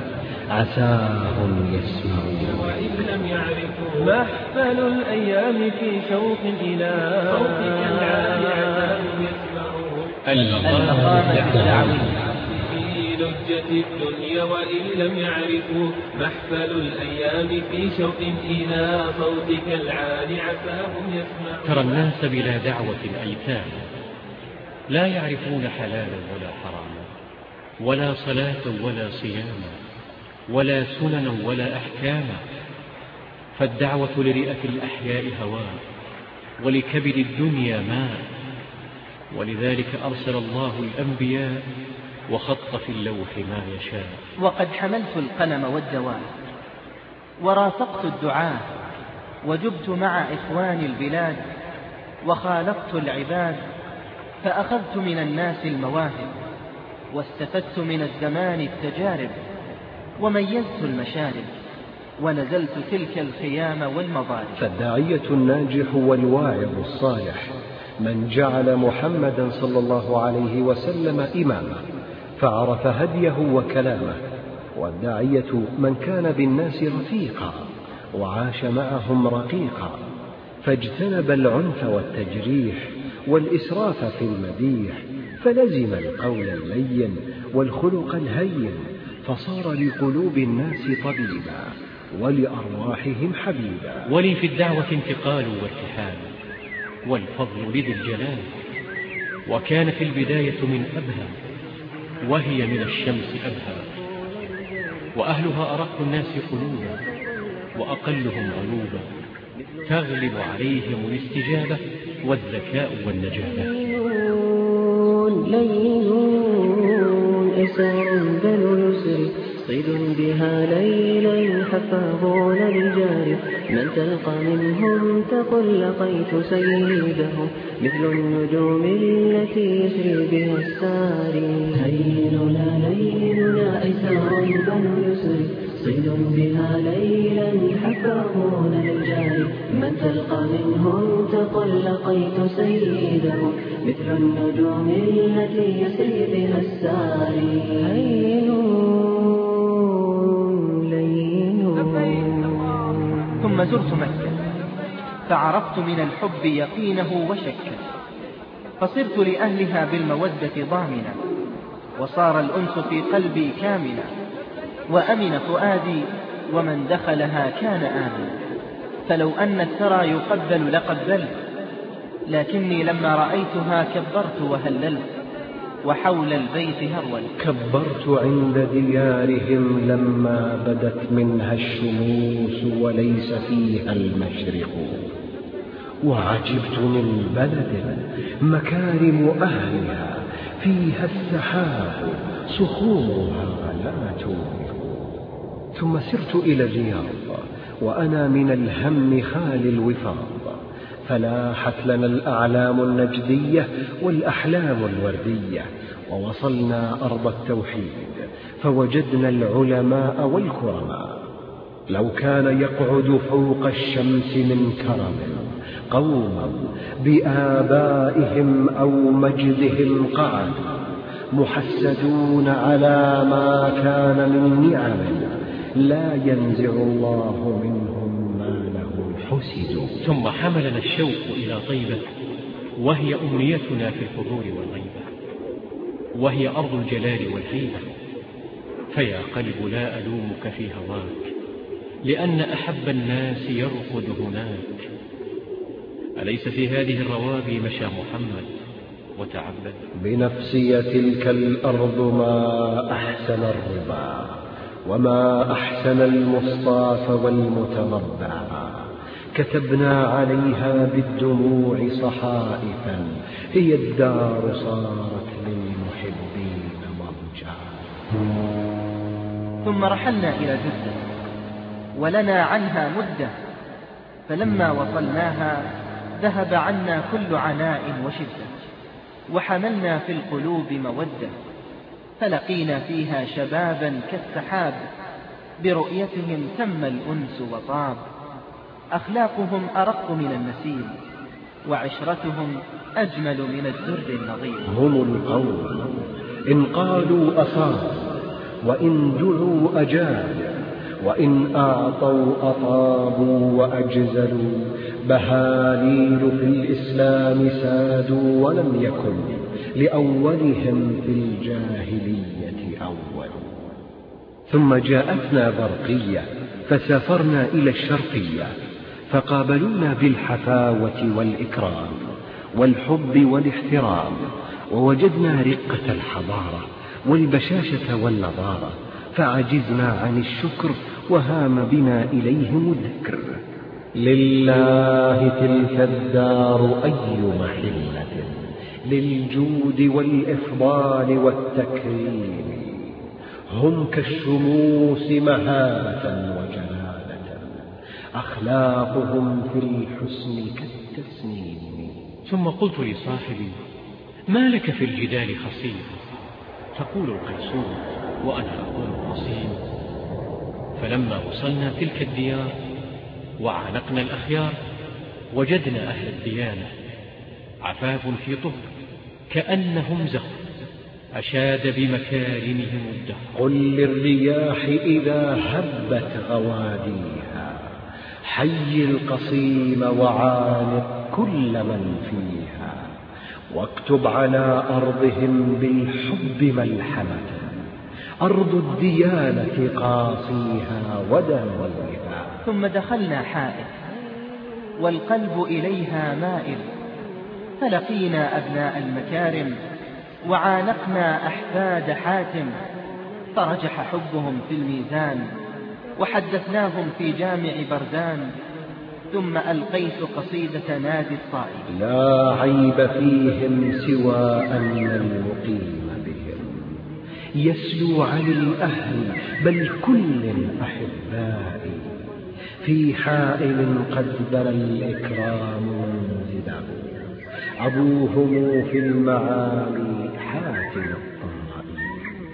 عساهم يسمعون وإن لم يعرفوك. محفل الأيام في شوق إلى صوتك العالي عساهم يسمعون. المقام الدعوي في لجة الدنيا وإن لم يعرفوا. محفل الأيام في شوق إلى صوتك العالي عساهم يسمعون. ترى الناس بلا دعوة أيتام لا يعرفون حلالا ولا حراما ولا صلاة ولا صياما ولا سننا ولا أحكاما. فالدعوة لرئة الأحياء هواء ولكبد الدنيا ماء. ولذلك أرسل الله الأنبياء وخط في اللوح ما يشاء. وقد حملت القلم والدوام ورافقت الدعاة وجبت مع إخواني البلاد وخالقت العباد. فأخذت من الناس المواهب واستفدت من الزمان التجارب وميزت المشارب ونزلت تلك الخيام والمضارب. فالداعية الناجح والواعظ الصالح من جعل محمدا صلى الله عليه وسلم إماما فعرف هديه وكلامه. والداعية من كان بالناس رفيقا وعاش معهم رقيقا فاجتنب العنف والتجريح والإسراف في المديح فلزم القول اللين والخلق الهين فصار لقلوب الناس طبيبا ولأرواحهم حبيبا. ولي في الدعوة انتقال وارتحال والفضل لذي الجلال. وكان في البداية من أبهى وهي من الشمس أبهى. وأهلها أرق الناس قلوبا وأقلهم علوبا. تغلب عليهم الاستجابة والذكاء والنجابة. ليلون إسار بنو يسر صيد بها ليلا حفاظون للجارف. من تلقى منهم تقل لقيت سيدهم مثل النجوم التي يسري بها الساري. ليلنا ليلنا إسار بنو يسر صيد بها ليلا حفاظون للجارف. من تلقى منهم تقل لقيت سيدهم مثل النجوم التي يسري بها الساري. ثم زرت مكة فعرفت من الحب يقينه وشكه. فصرت لأهلها بالمودة ضامنا وصار الأنس في قلبي كامنا. وأمن فؤادي ومن دخلها كان آمنا. فلو أن الثرى يقبل لقبلت لكني لما رأيتها كبرت وهللت وحول البيت هرولت. كبرت عند ديارهم لما بدت منها الشموس وليس فيها المشرق. وعجبت من بلد مكارم أهلها فيها السحاب صخورها لا تورق. ثم سرت إلى الرياض وأنا من الهم خال الوفاض فلاحت لنا الأعلام النجدية والأحلام الوردية، ووصلنا أرض التوحيد فوجدنا العلماء والكرماء. لو كان يقعد فوق الشمس من كرم قوم بآبائهم أو مجدهم قعدوا، محسدون على ما كان من نعم، لا ينزع الله منهم ما له حسد. ثم حملنا الشوق إلى طيبة، وهي أمنيتنا في الحضور والغيبة، وهي أرض الجلال والهيبة. فيا قلب لا ألومك في هواك، لأن أحب الناس يرقد هناك. أليس في هذه الروابي مشى محمد وتعبد؟ بنفسي تلك الأرض ما أحسن الربا، وما أحسن المصطاف والمتربع. كتبنا عليها بالدموع صحائفا، هي الدار صارت للمحبين مرجعا. ثم رحلنا إلى جدة ولنا عنها مدة، فلما وصلناها ذهب عنا كل عناء وشدة، وحملنا في القلوب مودة. فلقينا فيها شبابا كالسحاب، برؤيتهم تم الأنس وطاب. أخلاقهم أرق من النسيم، وعشرتهم أجمل من الدر النظيم. هم القوم إن قالوا أصاب، وإن دعوا أجاب، وإن أعطوا أطابوا وأجزلوا. بهاليل في الإسلام سادوا، ولم يكن لأولهم في الجاهلية أول. ثم جاءتنا برقية فسافرنا إلى الشرقية، فقابلونا بالحفاوة والإكرام والحب والاحترام، ووجدنا رقة الحضارة والبشاشة والنضارة، فعجزنا عن الشكر وهام بنا إليهم الذكر. لله تلك الدار أي محلة، للجود والإفضال والتكريم. هم كالشموس مهابة وجلالة، أخلاقهم في الحسن كالتسنيم. ثم قلت لصاحبي: ما لك في الجدال خصيم؟ تقول القيسون وأنا أقول القصيم. فلما وصلنا تلك الديار وعانقنا الأخيار، وجدنا أهل الديانة عفاف في طهر كأنهم زهر، أشاد بمكارمهم الدهر. قل للرياح إذا هبت غواديها، حي القصيم وعانق كل من فيها. واكتب على أرضهم بالحب ملحمة، أرض الديانة قاصيها ودانيها. ثم دخلنا حائط والقلب إليها مائل، فلقينا أبناء المكارم وعانقنا أحفاد حاتم. فرجح حبهم في الميزان، وحدثناهم في جامع بردان. ثم ألقيت قصيدة نادي الصائب: لا عيب فيهم سوى أن المقيم بهم يسلو عن الأهل، بل كل أحبائي. في حائل قد بنى الإكرام منزله، أبوهم في المعالي حاتم الطائي.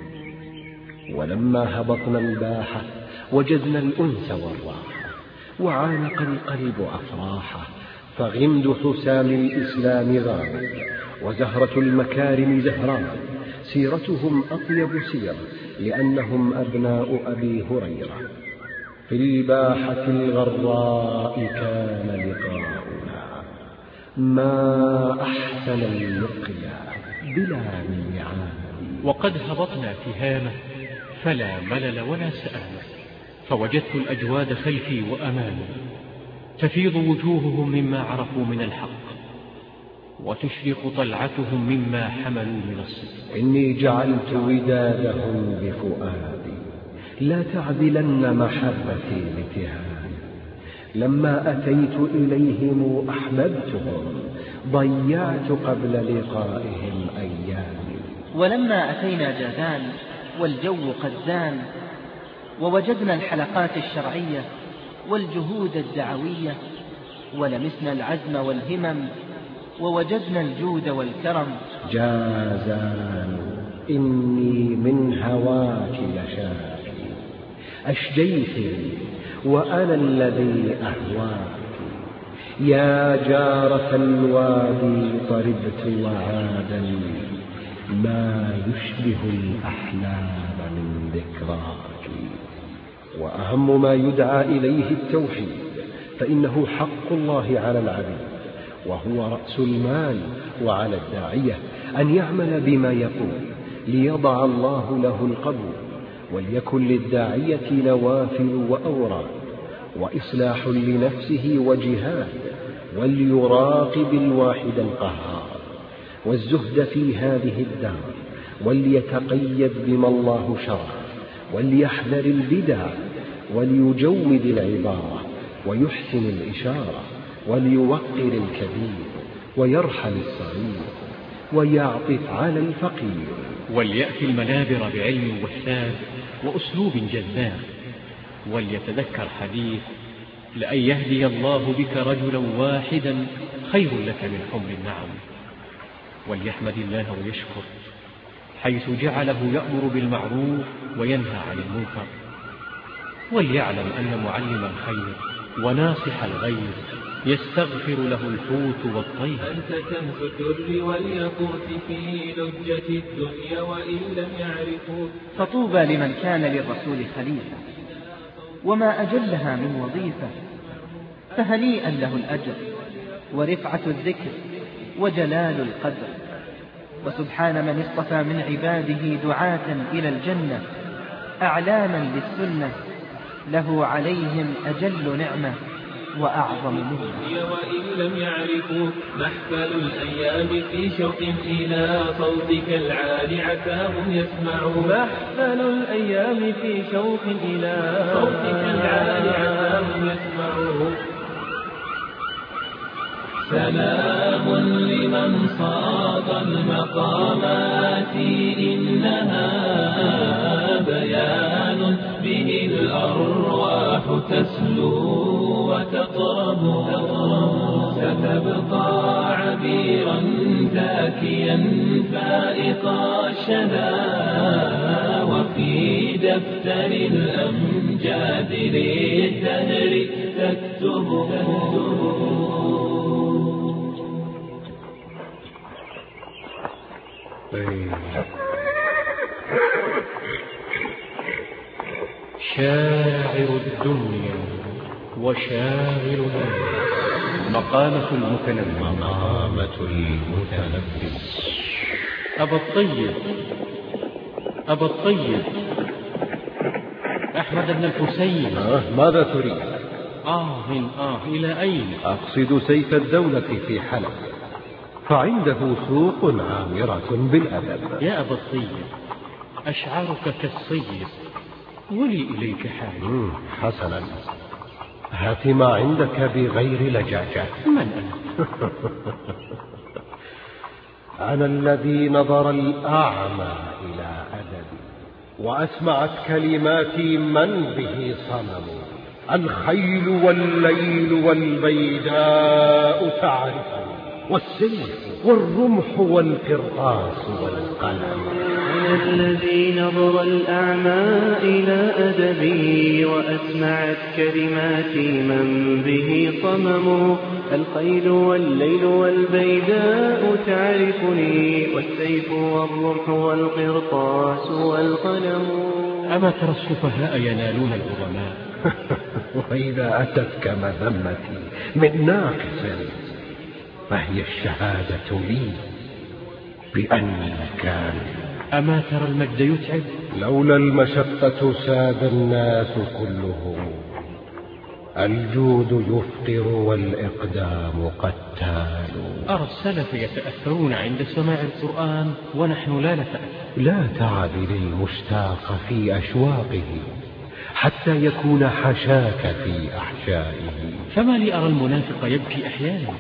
ولما هبطنا الباحة وجدنا الأنس والراحة، وعانق القلب أفراحه. فغمد حسام الإسلام غامد، وزهرة المكارم زهران. سيرتهم أطيب سيرة، لأنهم أبناء أبي هريرة. في الباحة الغراء كان لقاؤنا، ما أحسن اللقيا بلا ميعاد. وقد هبطنا تهامة فلا ملل ولا سآمة، فوجدت الأجواد خلفي وأمامي، تفيض وجوههم مما عرفوا من الحق، وتشرق طلعتهم مما حملوا من الصدق. إني جعلت ودادهم بفؤادي، لا تعدلن محبتي لتهامي. لما أتيت إليهم أحببتهم، ضيعت قبل لقائهم أيامي. ولما أتينا جازان والجو قد زان، ووجدنا الحلقات الشرعية والجهود الدعوية، ولمسنا العزم والهمم ووجدنا الجود والكرم. جازان إني من هواك لشاكي، أشجيتني وأنا الذي أهواك. يا جارة الوادي طربت وعادني، ما يشبه الأحلام من ذكراك. وأهم ما يدعى إليه التوحيد، فإنه حق الله على العبيد وهو رأس المال، وعلى الداعية أن يعمل بما يقول ليضع الله له القبول، وليكن للداعية نوافل وأوراد وإصلاح لنفسه وجهاد، وليراقب الواحد القهار والزهد في هذه الدار، وليتقيد بما الله شرع، وليحذر البدع، وليجود العبارة ويحسن الإشارة، وليوقر الكبير ويرحم الصغير ويعطف على الفقير، وليأتي المنابر بعلم وساد وأسلوب جذاب، وليتذكر حديث لأن يهدي الله بك رجلا واحدا خير لك من حمر النعم. وليحمد الله ويشكر حيث جعله يأمر بالمعروف وينهى عن المنكر، وليعلم أن معلم الخير وناصح الغير يستغفر له الحوت والطير. أنت كنز الدر والياقوت في لجة الدنيا وإن لم يعرفوك. فطوبى لمن كان للرسول خليفة، وما أجلها من وظيفة، فهنيئا له الأجر ورفعة الذكر وجلال القدر. وسبحان من اصطفى من عباده دعاة إلى الجنة أعلاما للسنة، له عليهم أجل نعمة وأعظم منه. وإن لم يعرفوا محفل الأيام في شوق إلى صوتك العالي عساهم يسمعوا. محفل الأيام في شوق إلى صوتك العالي عساهم يسمعوا. سلام لمن صاد المقامات، إنها بيان به الأرواح تسلو وتطرب. ستبقى عبيرا ذاكيا فائق الشذا، وفي دفتر الأمجاد للدهر تكتب. شاعر الدنيا وشاغل الناس. مقامة المتنبي. مقامة المتنبي. أبا الطيب أبا الطيب أحمد بن الحسين. آه ماذا تريد؟ آه من آه إلى أين؟ أقصد سيف الدولة في حلب، فعنده سوق عامرة بالأدب. يا أبا الطيب أشعارك كالصيد ولي إليك حاجة. حسنا، هات ما عندك بغير لجاجة. من أنت؟ أنا الذي نظر الأعمى إلى أدبي، وأسمعت كلماتي من به صمم. الخيل والليل والبيداء تعرفني، والسيف والرمح والقرطاس والقلم. أنا الذي نظر الأعمى إلى أدبي، وأسمعت كلماتي من به صمم. الخيل والليل والبيداء تعرفني، والسيف والرمح والقرطاس والقلم. أما ترى السفهاء ينالون العظماء؟ وإذا أتتك مذمتي من ناقص فهي الشهادة لي بأني كامل. أما ترى المجد يتعب؟ لولا المشقة ساد الناس كلهم. الجود يفقر والإقدام قتال. أرى السلف يتأثرون عند سماع القرآن ونحن لا نتأثر. لا تعدل المشتاق في أشواقه حتى يكون حشاك في أحشائه. فما لي أرى المنافق يبكي أحيانا؟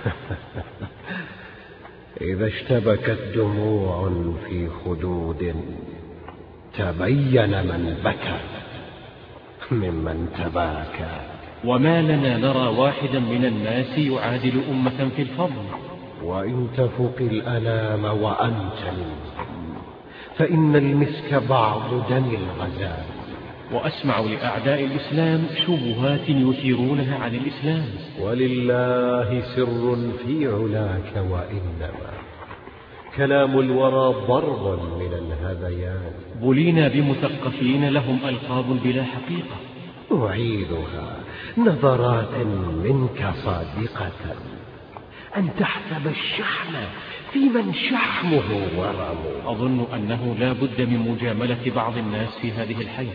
إذا اشتبكت دموع في خدود تبين من بكى ممن تباكى. وما لنا نرى واحدا من الناس يعادل أمة في الفضل. وإن تفق الأنام وأنت منهم فإن المسك بعض دم الغزال. وأسمع لأعداء الإسلام شبهات يثيرونها عن الإسلام. ولله سر في علاك وإنما كلام الورى ضرب من الهذيان. بلينا بمثقفين لهم ألقاب بلا حقيقة. أعيدها نظرات منك صادقة أن تحسب الشحم في من شحمه ورم. أظن أنه لا بد من مجاملة بعض الناس في هذه الحياة.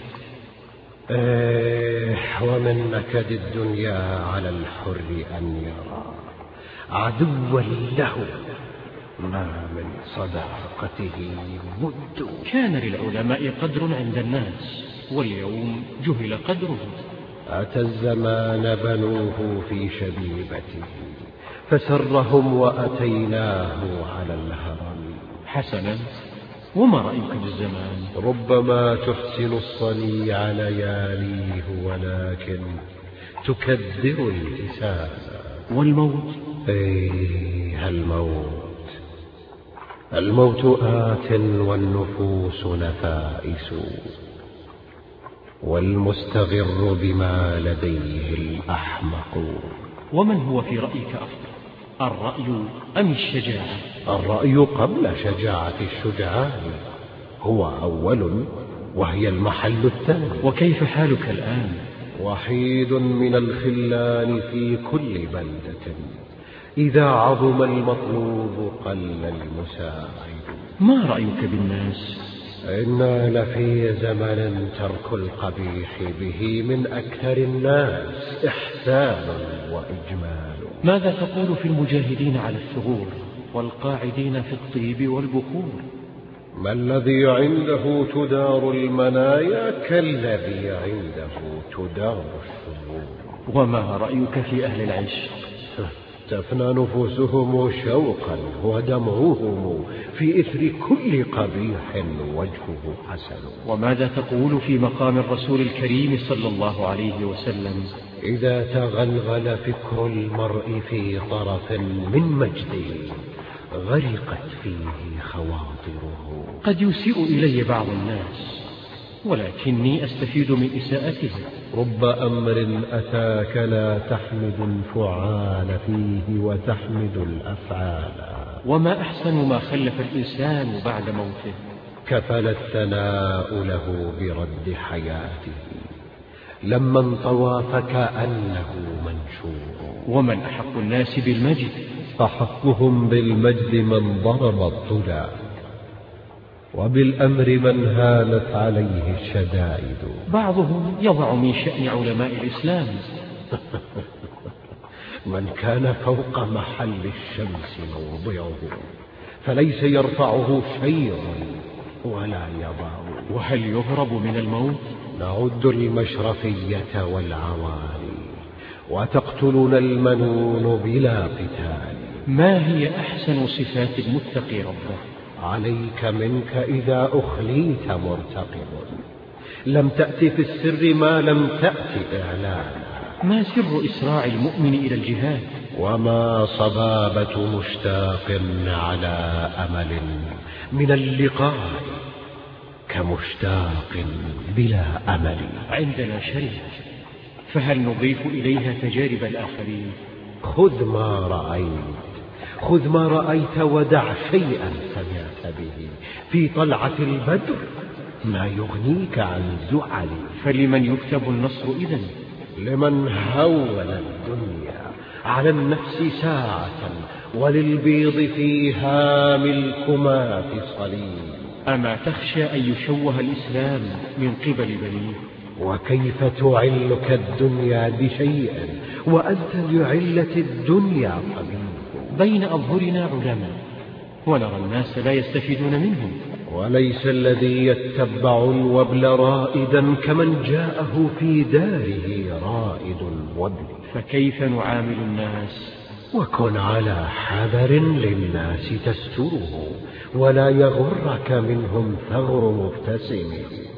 إيه ومن نكد الدنيا على الحر أن يرى عدوا له ما من صداقته بد. كان للعلماء قدر عند الناس واليوم جهل قدره. أتى الزمان بنوه في شبيبته فسرهم وأتيناه على الهرم. حسنا، وما رأيك بالزمان؟ ربما تحسن الصنيع لياليه ولكن تكدر الإساءة. والموت؟ ايه الموت الموت آت والنفوس نفائس والمستغر بما لديه الأحمق. ومن هو في رأيك أفضل، الرأي أم الشجاعة؟ الرأي قبل شجاعة الشجعان، هو أول وهي المحل الثاني. وكيف حالك الآن؟ وحيد من الخلان في كل بلدة، إذا عظم المطلوب قل المساعد. ما رأيك بالناس؟ إنا لفي زمن ترك القبيح به من أكثر الناس إحسان وإجمال. ماذا تقول في المجاهدين على الثغور والقاعدين في الطيب والبخور؟ ما الذي عنده تدار المنايا كالذي عنده تدار الثغور. وما رأيك في أهل العشق؟ تفنى نفوسهم شوقا ودمعهم في إثر كل قبيح وجهه حسن. وماذا تقول في مقام الرسول الكريم صلى الله عليه وسلم؟ إذا تغلغل فكر المرء في طرف من مجده غرقت فيه خواطره. قد يسيء إلي بعض الناس ولكني أستفيد من إساءتهم. رب أمر أتاك لا تحمد الفعال فيه وتحمد الأفعال. وما أحسن ما خلف الإنسان بعد موته. كفل الثناء له برد حياته لما انطوى فكأنه منشور. ومن أحق الناس بالمجد؟ أحقهم بالمجد من ضرب الطلا وبالأمر من هانت عليه الشدائد. بعضهم يضع من شأن علماء الإسلام من كان فوق محل الشمس موضعه فليس يرفعه شيء ولا يضعه. وهل يهرب من الموت؟ نعد المشرفية والعوالي وتقتلون المنون بلا قتال. ما هي أحسن صفات المتقي ربه؟ عليك منك إذا أخليت مرتقب، لم تأت في السر ما لم تأت إعلانا. ما سر إسراع المؤمن إلى الجهاد؟ وما صبابة مشتاق على أمل من اللقاء كمشتاق بلا أمل. عندنا شريعة، فهل نضيف إليها تجارب الآخرين؟ خذ ما رأيت خذ ما رأيت ودع شيئا سمعت به في طلعة البدر ما يغنيك عن زعل. فلمن يكتب النصر إذن؟ لمن هون الدنيا على النفس ساعة وللبيض في هام الكماة صليب. أما تخشى أن يشوه الإسلام من قبل بنيه؟ وكيف تعلك الدنيا بشيء وأنت لعلة الدنيا طبيب. بين أظهرنا علماء ونرى الناس لا يستفيدون منهم. وليس الذي يتبع الوبل رائدا كمن جاءه في داره رائد الوبل. فكيف نعامل الناس؟ وكن على حذر للناس تستره ولا يغرك منهم ثغر مبتسم.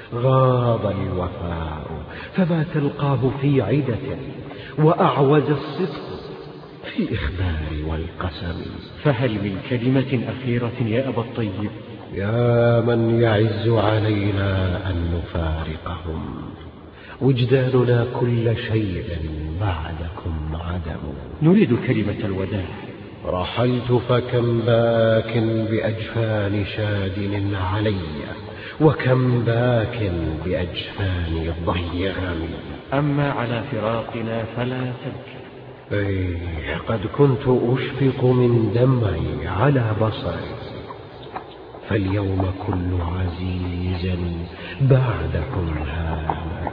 غاب الوفاء فما تلقاه في عدة، وأعوز الصدق في إخبار والقسم. فهل من كلمة أخيرة يا أبا الطيب؟ يا من يعز علينا أن نفارقهم، وجداننا كل شيء بعدكم عدم. نريد كلمة الوداع. رحلت فكم باك بأجفان شادن علي، وكم باك بأجفان ضيغم. أما على فراقنا فلا تبكي. أيه قد كنت أشفق من دمعي على بصري، فاليوم كل عزيز بعدكم هان.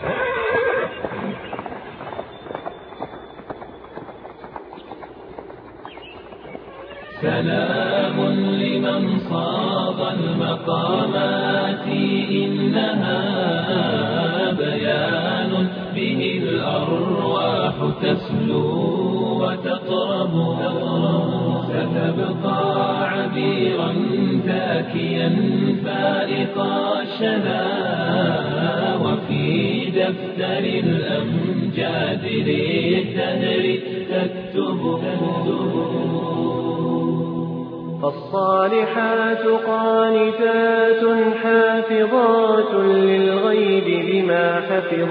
سلام لمن صاغ المقامات، إنها بيان به الأرواح تسلو وتقرب. ستبقى عبيرا ذاكيا فائق الشنا، وفي دفتر الأمجاد للدهر تكتب. فالصالحات قانتات حافظات للغيب بما حفظ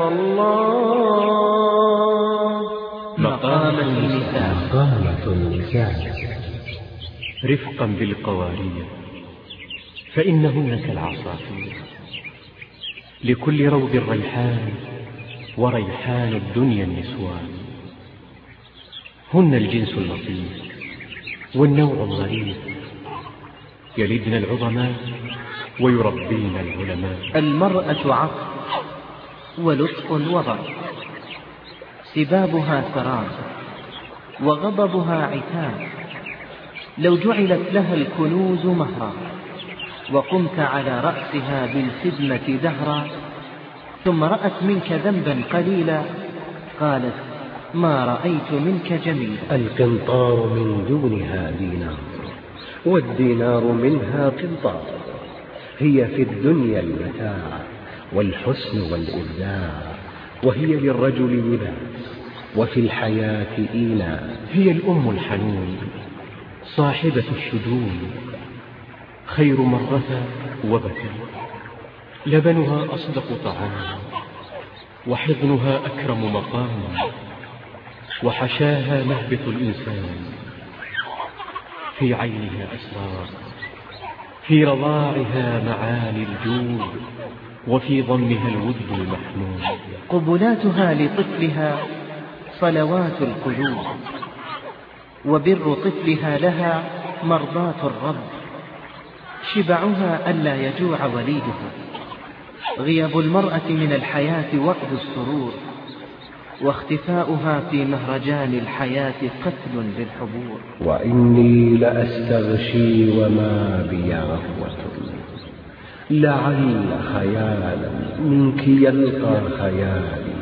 الله. مقام النساء. مقامة النساء. رفقا بالقوارير، فإنهن كالعصافير، لكل روض الريحان، وريحان الدنيا النسوان. هن الجنس اللطيف والنوع الظريف، يلدن العظماء ويربين العلماء. المرأة عطف ولطف وضع، سبابها سراب وغضبها عتاب. لو جعلت لها الكنوز مهرا، وقمت على رأسها بالخدمة دهرا، ثم رأت منك ذنبا قليلا، قالت ما رأيت منك جميلا. القنطار من دونها دينار، والدينار منها قنطار. هي في الدنيا المتاع والحسن والإبداع، وهي للرجل لباس وفي الحياة إيناس. هي الأم الحنون صاحبة الشجون، خير مرة وبكى. لبنها أصدق طعام، وحضنها أكرم مقام، وحشاها مهبط الإنسان. في عينها أسرار، في رضاعها معاني الجود، وفي ضمها الود المحمود. قبلاتها لطفلها صلوات القلوب، وبر طفلها لها مرضاة الرب. شبعها ألا يجوع وليدها، غياب المرأة من الحياة وقت السرور، واختفاؤها في مهرجان الحياة قتل بالحبور. وإني لأستغشي وما بي غفوة، لعل خيالا منك يلقى خيالي،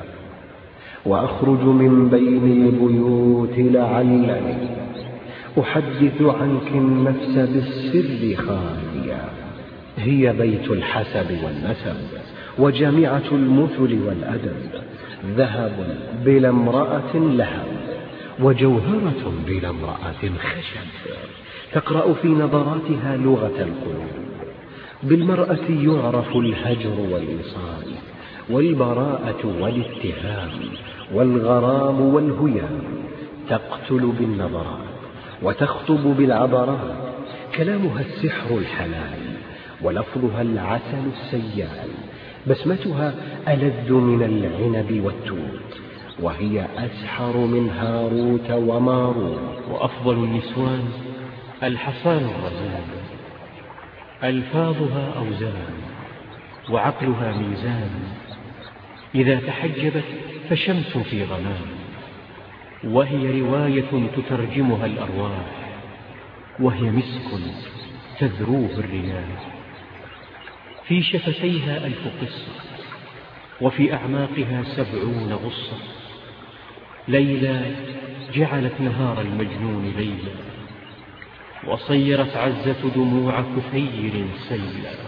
وأخرج من بين البيوت لعلني أحدث عنك النفس بالسر خاليا. هي بيت الحسب والنسب، وجامعة المثل والأدب، ذهب بلا امرأة لهب، وجوهرة بلا امرأة خشب. تقرأ في نظراتها لغة القلوب. بالمرأة يعرف الهجر والوصال، والبراءة والاتهام، والغرام والهيام. تقتل بالنظرات وتخطب بالعبرات، كلامها السحر الحلال، ولفظها العسل السيال. بسمتها ألذ من العنب والتوت، وهي أسحر من هاروت وماروت. وأفضل النسوان الحصان الرزان، ألفاظها أوزان، وعقلها ميزان. إذا تحجبت فشمس في غمام، وهي رواية تترجمها الأرواح، وهي مسك تذروه الرياح. في شفتيها ألف قصة، وفي أعماقها سبعون غصة. ليلى جعلت نهار المجنون ليلا، وصيرت عزة دموع كثير سيلا.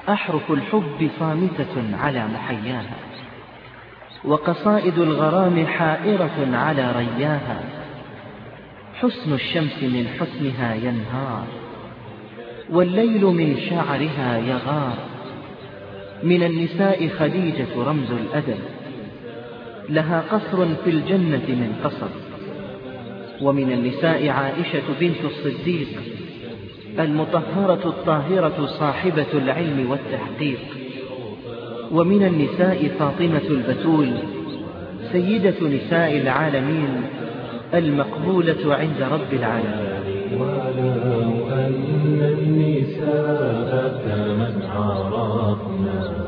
أحرف الحب صامتة على محياها، وقصائد الغرام حائرة على رياها. حسن الشمس من حسنها ينهار، والليل من شعرها يغار. من النساء خديجة رمز الأدب، لها قصر في الجنة من قصر. ومن النساء عائشة بنت الصديق، المطهرة الطاهرة صاحبة العلم والتحقيق. ومن النساء فاطمة البتول، سيدة نساء العالمين، المقبولة عند رب العالمين. ولو أن النساء كمن عرفنا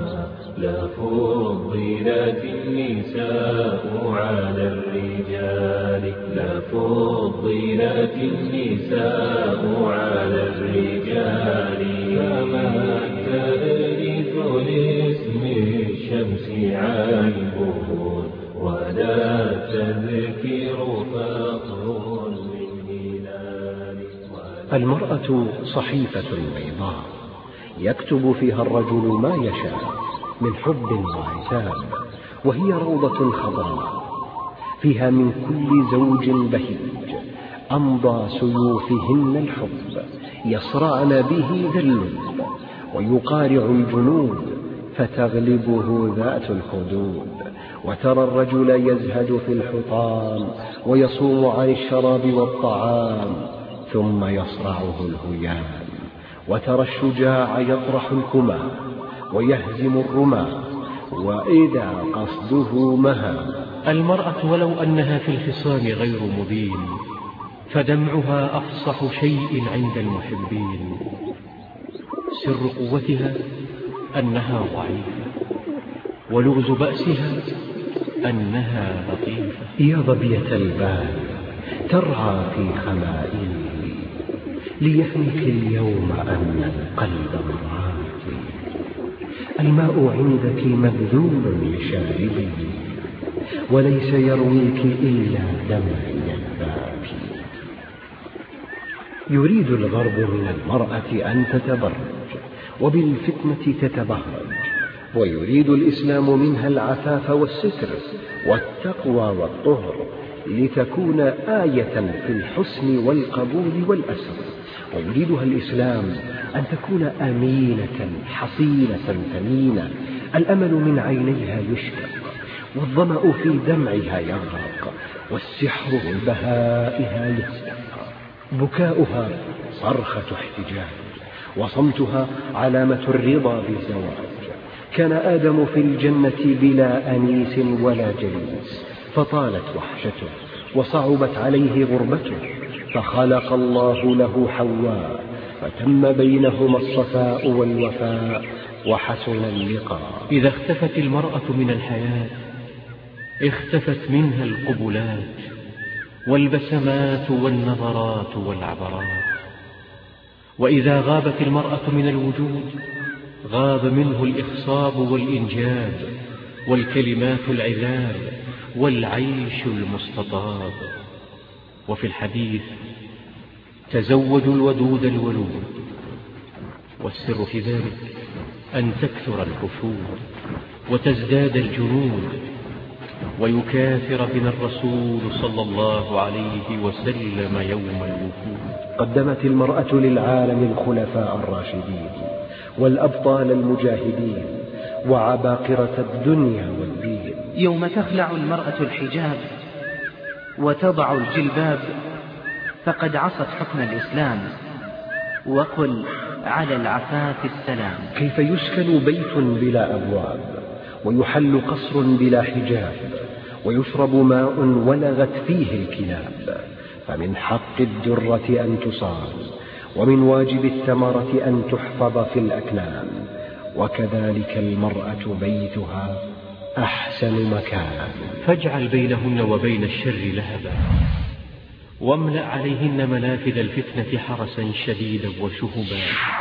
لفضلت النساء على الرجال، لفضلت النساء على الرجال. فما تألف لاسم الشمس عيب ولا تذكر فخر للهلال. المرأة صحيفة بيضاء يكتب فيها الرجل ما يشاء من حب وعتاب، وهي روضة خضراء فيها من كل زوج بهيج. أمضى سيوفهن الحب، يصرعن به ذا اللب، ويقارع الجنود فتغلبه ذات الخدود. وترى الرجل يزهد في الحطام، ويصوم عن الشراب والطعام، ثم يصرعه الهيام. وترى الشجاع يطرح الكمى ويهزم الرمى، وإذا قصده مهى. المرأة ولو أنها في الخصام غير مبين، فدمعها أفصح شيء عند المحبين. سر قوتها أنها ضعيفة، ولغز بأسها أنها لطيفة. يا ظبية البال ترعى في خمائله، ليهنك اليوم أن القلب مراتي. الماء عندك مبذول لشاربه، وليس يرويك إلا دمع الباكي. يريد الغرب من المرأة أن تتبرج وبالفتنة تتبهرج، ويريد الإسلام منها العفاف والستر والتقوى والطهر، لتكون آية في الحسن والقبول والأسر. ويريدها الإسلام أن تكون أمينة حصينة ثمينة، الأمل من عينيها يشتق، والظمأ في دمعها يغرق، والسحر من بهائها يسبق. بكاؤها صرخة احتجاج، وصمتها علامة الرضا بالزواج. كان آدم في الجنة بلا أنيس ولا جليس، فطالت وحشته وصعبت عليه غربته، فخلق الله له حواء، فتم بينهما الصفاء والوفاء، وحسن اللقاء. إذا اختفت المرأة من الحياة اختفت منها القبلات والبسمات والنظرات والعبرات. وإذا غابت المرأة من الوجود غاب منه الإخصاب والإنجاب والكلمات العذاب والعيش المستطاب. وفي الحديث: تزوجوا الودود الولود. والسر في ذلك أن تكثر الحشود وتزداد الجنود، ويكاثر بنا الرسول صلى الله عليه وسلم يوم الوفود. قدمت المرأة للعالم الخلفاء الراشدين والأبطال المجاهدين وعباقرة الدنيا والدين. يوم تخلع المرأة الحجاب وتضع الجلباب فقد عصت حكم الإسلام. وقل على العفاف السلام. كيف يسكن بيت بلا أبواب، ويحل قصر بلا حجاب، ويشرب ماء ولغت فيه الكلاب؟ فمن حق الدرة أن تصان، ومن واجب الثمرة أن تحفظ في الأكنان، وكذلك المرأة بيتها أحسن مكان. فاجعل بينهن وبين الشر لهبا، واملأ عليهن منافذ الفتنة حرسا شديدا وشهبا.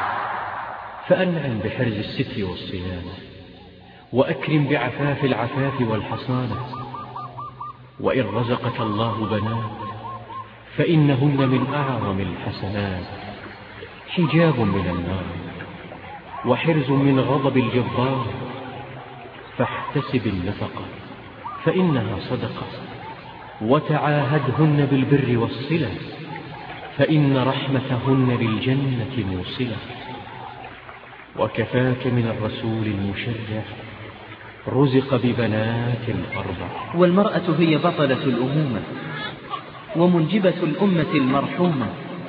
فأنعم بحرز الستر والصيانة، وأكرم بعفاف العفاف والحصانة. وإن رزقك الله بنات فإنهن من أعظم الحسنات، حجاب من النار وحرز من غضب الجبار، فاحتسب النفقة فإنها صدقة، وتعاهدهن بالبر والصلة، فإن رحمتهن للجنة موصلة. وكفاك من الرسول المشرف رزق ببنات أربع. والمرأة هي بطلة الأمومة ومنجبة الأمة المرحومة،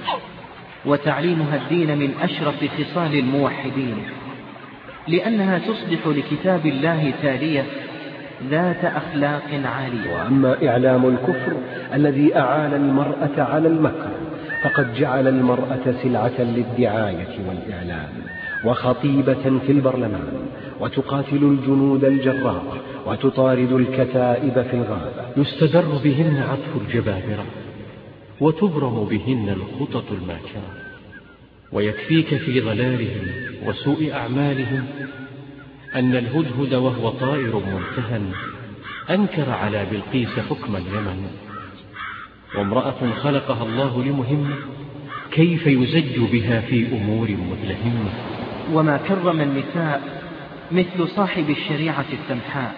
وتعليمها الدين من أشرف خصال الموحدين، لأنها تصبح لكتاب الله تالية ذات أخلاق عالية. وأما إعلام الكفر الذي أعان المرأة على المكر، فقد جعل المرأة سلعة للدعاية والإعلام، وخطيبة في البرلمان، وتقاتل الجنود الجراء، وتطارد الكتائب في الغابة. يستدر بهن عطف الجبابرة، وتبرم بهن الخطط الماكرة. ويكفيك في ضلالهم وسوء أعمالهم أن الهدهد وهو طائر ممتهن أنكر على بلقيس حكم اليمن، وامرأة خلقها الله لمهمة كيف يزج بها في أمور مدلهمة. وما كرم النساء مثل صاحب الشريعة السمحاء،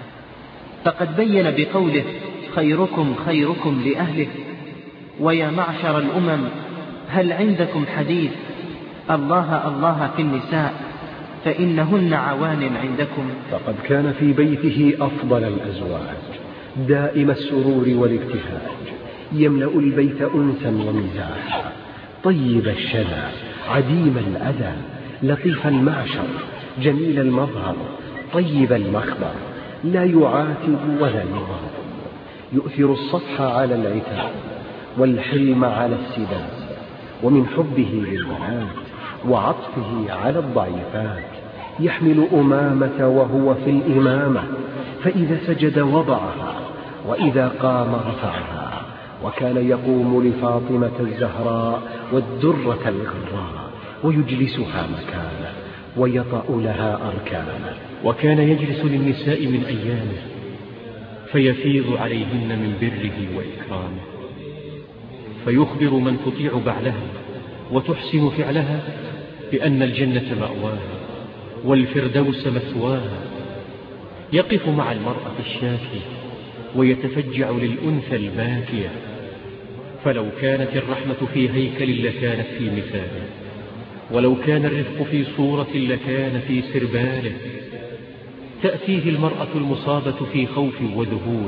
فقد بين بقوله خيركم خيركم لأهله، ويا معشر الأمم هل عندكم حديث، الله الله في النساء فإنهن عوان عندكم. فقد كان في بيته أفضل الأزواج، دائم السرور والابتهاج، يملأ البيت أنسا ومزاحا، طيب الشذا، عديم الأذى، لطيف المعشر، جميل المظهر، طيب المخبر، لا يعاتب ولا يغضب، يؤثر الصفح على العتاب والحلم على السداد، ومن حبه للبنات وعطفه على الضعيفات يحمل أمامة وهو في الإمامة، فإذا سجد وضعها، وإذا قام رفعها، وكان يقوم لفاطمة الزهراء والدرة الغراء ويجلسها مكانه ويطأ لها أركانه. وكان يجلس للنساء من أيامه فيفيض عليهن من بره وإكرامه، فيخبر من تطيع بعلها وتحسن فعلها بأن الجنة مأواها والفردوس مثواها. يقف مع المرأة الشاكية ويتفجع للأنثى الباكية، فلو كانت الرحمة في هيكل لكانت في مثاله، ولو كان الرفق في صورة لكان في سرباله. تأتيه المرأة المصابة في خوف وذهول،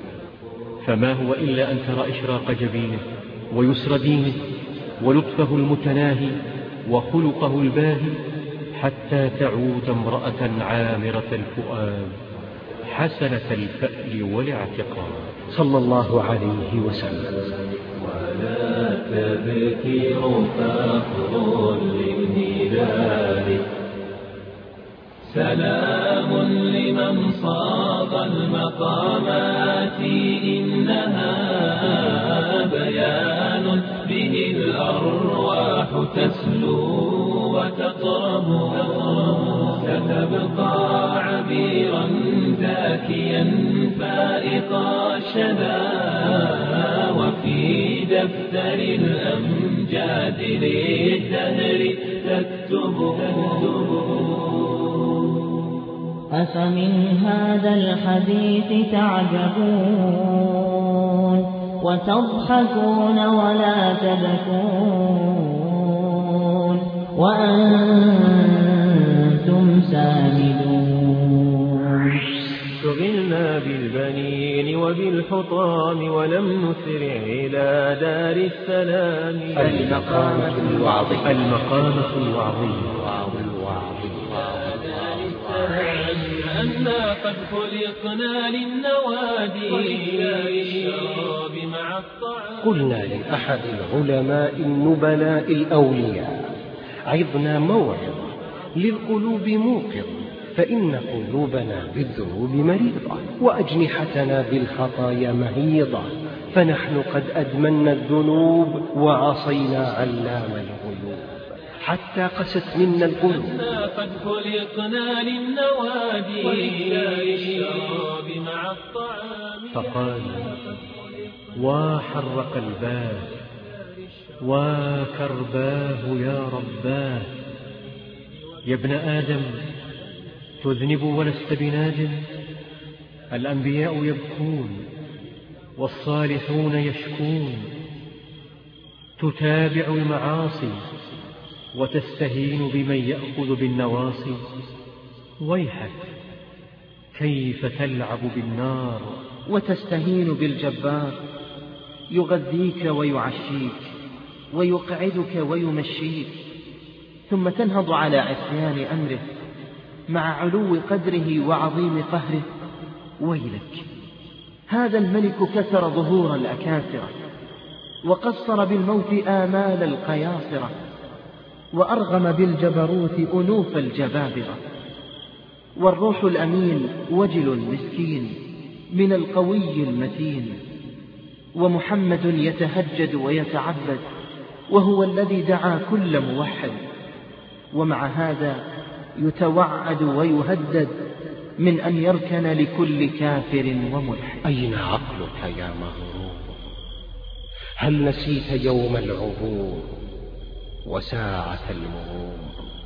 فما هو إلا أن ترى إشراق جبينه ويسر دينه ولطفه المتناهي وخلقه الباهي، حتى تعود امرأة عامرة الفؤاد حسنة الفأل والاعتقاد. صلى الله عليه وسلم. ولا تبكر فخر للهلال، سلام لمن صاغ المقامات، إنها بيان به الأرواح تسلو وتطرب، ستبقى عبيرا زاكيا فائق الشذا، وفي دفتر الأمجاد للدهر تكتب. أفمن هذا الحديث تعجبون، وتضحكون ولا تبكون، وأنتم سامدون. شغلنا بالبنين وبالحطام ولم نسرع إلى دار السلام. المقامة الوعظية. المقامة الوعظية. أنا قد خلقنا للنوادي والشراب مع الطعام. قلنا لأحد العلماء النبلاء الأولياء عظنا موعظة للقلوب موقظة، فإن قلوبنا بالذنوب مريضة وأجنحتنا بالخطايا مهيضة، فنحن قد أدمنا الذنوب وعصينا علام الغيوب حتى قست منا القلوب. قد خلقنا للنوادي والشراب مع الطعام. فقال وحرق الباه وكرباه يا رباه، يا ابن آدم تذنب ولست بنادم؟ الأنبياء يبكون والصالحون يشكون، تتابع المعاصي وتستهين بمن يأخذ بالنواصي. ويحك كيف تلعب بالنار وتستهين بالجبار، يغذيك ويعشيك ويقعدك ويمشيك، ثم تنهض على عصيان أمره مع علو قدره وعظيم قهره. ويلك، هذا الملك كسر ظهور الأكاسرة، وقصر بالموت آمال القياصرة، وأرغم بالجبروت أنوف الجبابرة. والروح الأمين وجل مسكين من القوي المتين، ومحمد يتهجد ويتعبد وهو الذي دعا كل موحد، ومع هذا يتوعد ويهدد من أن يركن لكل كافر وملحد. أين عقلك يا مغرور؟ هل نسيت يوم العبور وساعة المغور؟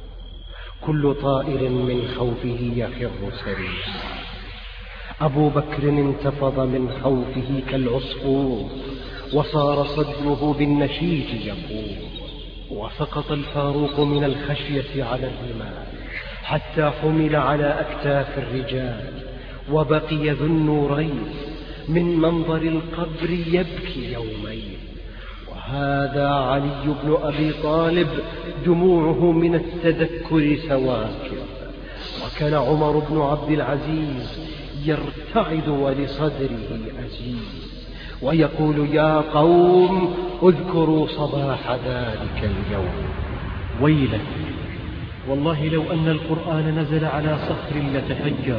كل طائر من خوفه يخر سريعا، أبو بكر انتفض من خوفه كالعصفور، وصار صدره بالنشيج يفور. وسقط الفاروق من الخشية على الرمال، حتى حمل على أكتاف الرجال. وبقي ذو النورين من منظر القبر يبكي يومين. وهذا علي بن أبي طالب دموعه من التذكر سواكب. وكان عمر بن عبد العزيز يرتعد ولصدره أزيز، ويقول يا قوم اذكروا صباح ذلك اليوم. ويلك، والله لو أن القرآن نزل على صخر لتفجر،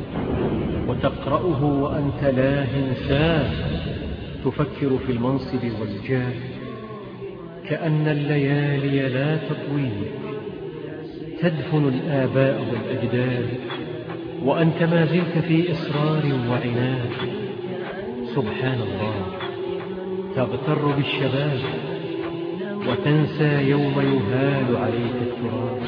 وتقرأه وأنت لاه ساه تفكر في المنصب والجاه، كأن الليالي لا تطويك تدفن الآباء والأجداد، وأنت ما زلت في إصرار وعناد. سبحان الله، تغتر بالشباب وتنسى يوم يهال عليك التراب.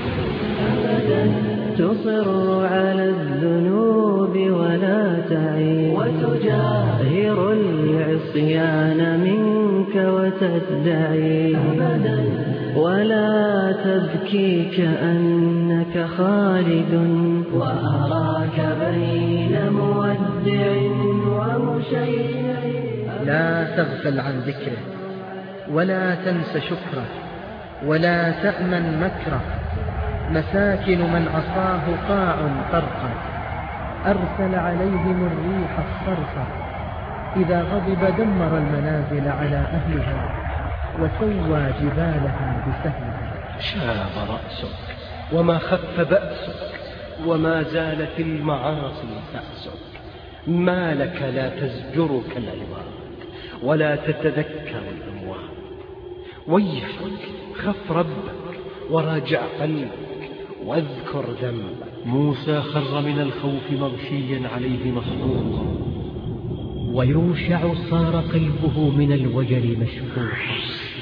تصر على الذنوب ولا تعيد، وتجاهر العصيان منك وتدعي أبدا، ولا تبكي كأنك خالد، وأراك بين مودع ومشيع. لا تغفل عن ذكره ولا تنس شكره، ولا تأمن مكره. مساكن من عصاه قاع طرقا، أرسل عليهم الريح الصرصة. إذا غضب دمر المنازل على أهلها، وسوى جبالهم بسهلها. شاب رأسك وما خف بأسك، وما زالت المعاصي تأسك. ما لك لا تزجرك العباد، ولا تتذكر الأموات. ويحك، خف ربك وراجع قلبك واذكر ذنبك. موسى خر من الخوف مغشيا عليه مسحوقا، ويوشع صار قلبه من الوجل مشقوقا.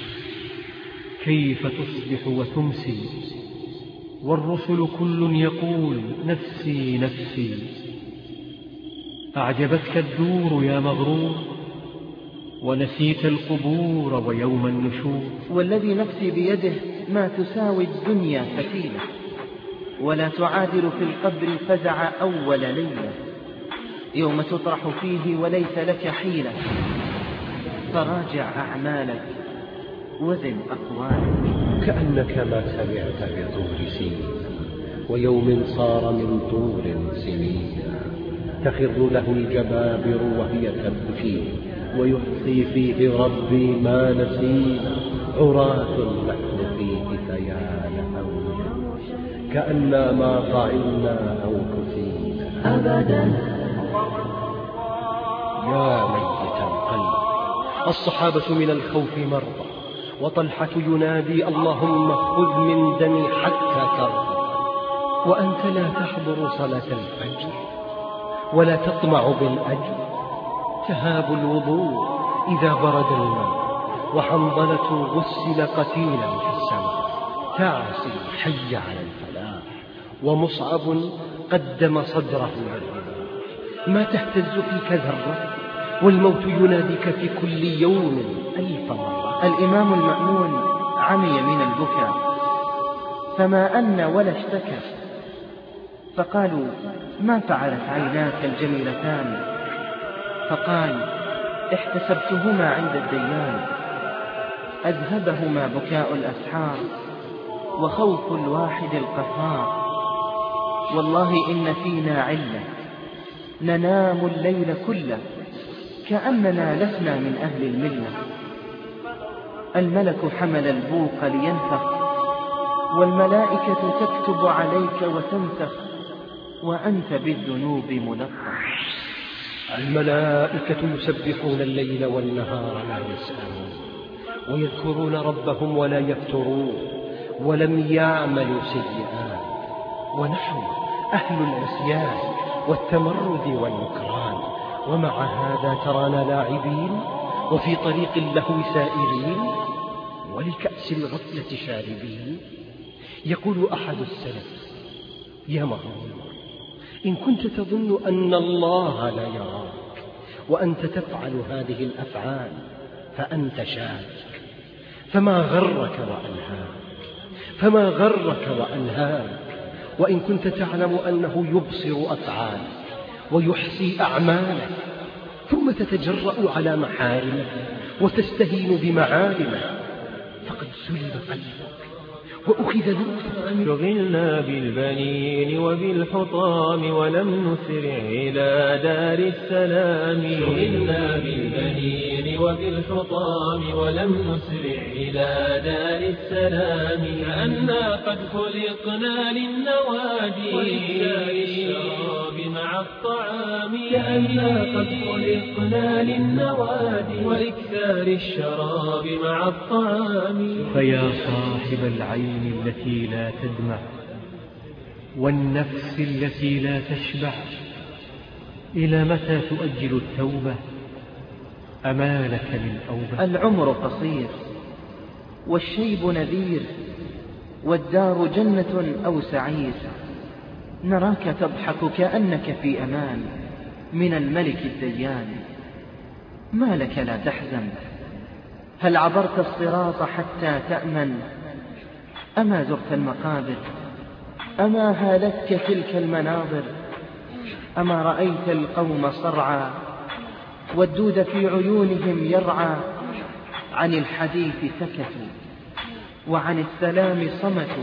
كيف تصبح وتمسي والرسل كل يقول نفسي نفسي؟ أعجبتك الدور يا مغرور، ونسيت القبور ويوم النشور. والذي نفسي بيده ما تساوي الدنيا فتيلة، ولا تعادل في القبر فزع أول ليلة. يوم تطرح فيه وليس لك حيلة، فراجع أعمالك وزن أقوالك. كأنك ما سمعت بطور سين، ويوم صار من طور سنين. تخر له الجبابر وهي تبكي، ويحصي فيه ربي ما نسينا. عراة نحن فيه فيا لهونا، كأن ما فعلنا أو كسينا أبدا. يا ميت القلب، الصحابة من الخوف مرضى، وطلحة ينادي اللهم خذ من دمي حتى ترضى. وأنت لا تحضر صلاة الفجر ولا تطمع بالأجر. تهاب الوضوء إذا برد الماء، وحنظلة غسل قتيلا في السماء. تعصي حي على الفلاح، ومصعب قدم صدره ما تهتز فيك ذرة، والموت يناديك في كل يوم ألف مرة. الإمام المأمون عمي من البكاء فما أن ولا اشتكى، فقالوا ما فعلت عيناك الجميلتان؟ فقال احتسبتهما عند الديان، أذهبهما بكاء الأسحار وخوف الواحد القهار. والله إن فينا علة ننام الليل كله كأننا لسنا من أهل الملة. الملك حمل البوق لينفخ والملائكة تكتب عليك وتنسخ وأنت بالذنوب ملقح. الملائكة يسبحون الليل والنهار لا يسأمون، ويذكرون ربهم ولا يفترون، ولم يعملوا سيئات. ونحن أهل العصيان والتمرد والنكران، ومع هذا ترانا لاعبين وفي طريق اللهو سائرين ولكأس الغفلة شاربين. يقول أحد السلف: يا مغرور، إن كنت تظن أن الله لا يراك وأنت تفعل هذه الأفعال فأنت شاك. فما غرك وألهاك فما غرك وألهاك وإن كنت تعلم أنه يبصر أفعالك ويحصي أعمالك، ثم تتجرأ على محارمه وتستهين بمعالمه، فقد سلب قلبك وأخذ نورك. شغلنا بالبنين وبالحطام ولم نسرع إلى دار السلام. شغلنا بالبنين وبالحطام ولم نسرع إلى دار السلام. كأننا قد خلقنا للنوادي وإكثار الشراب مع الطعام. كأننا قد خلقنا للنوادي وإكثار الشراب مع الطعام. فيا صاحب العين التي لا تدمع والنفس التي لا تشبع، إلى متى تؤجل التوبة؟ أما لك من أوبة؟ العمر قصير والشيب نذير والدار جنة أو سعير. نراك تضحك كأنك في أمان من الملك الديان. ما لك لا تحزن؟ هل عبرت الصراط حتى تأمن؟ أما زرت المقابر؟ أما هالتك تلك المناظر؟ أما رأيت القوم صرعى والدود في عيونهم يرعى؟ عن الحديث سكتوا وعن السلام صمتوا.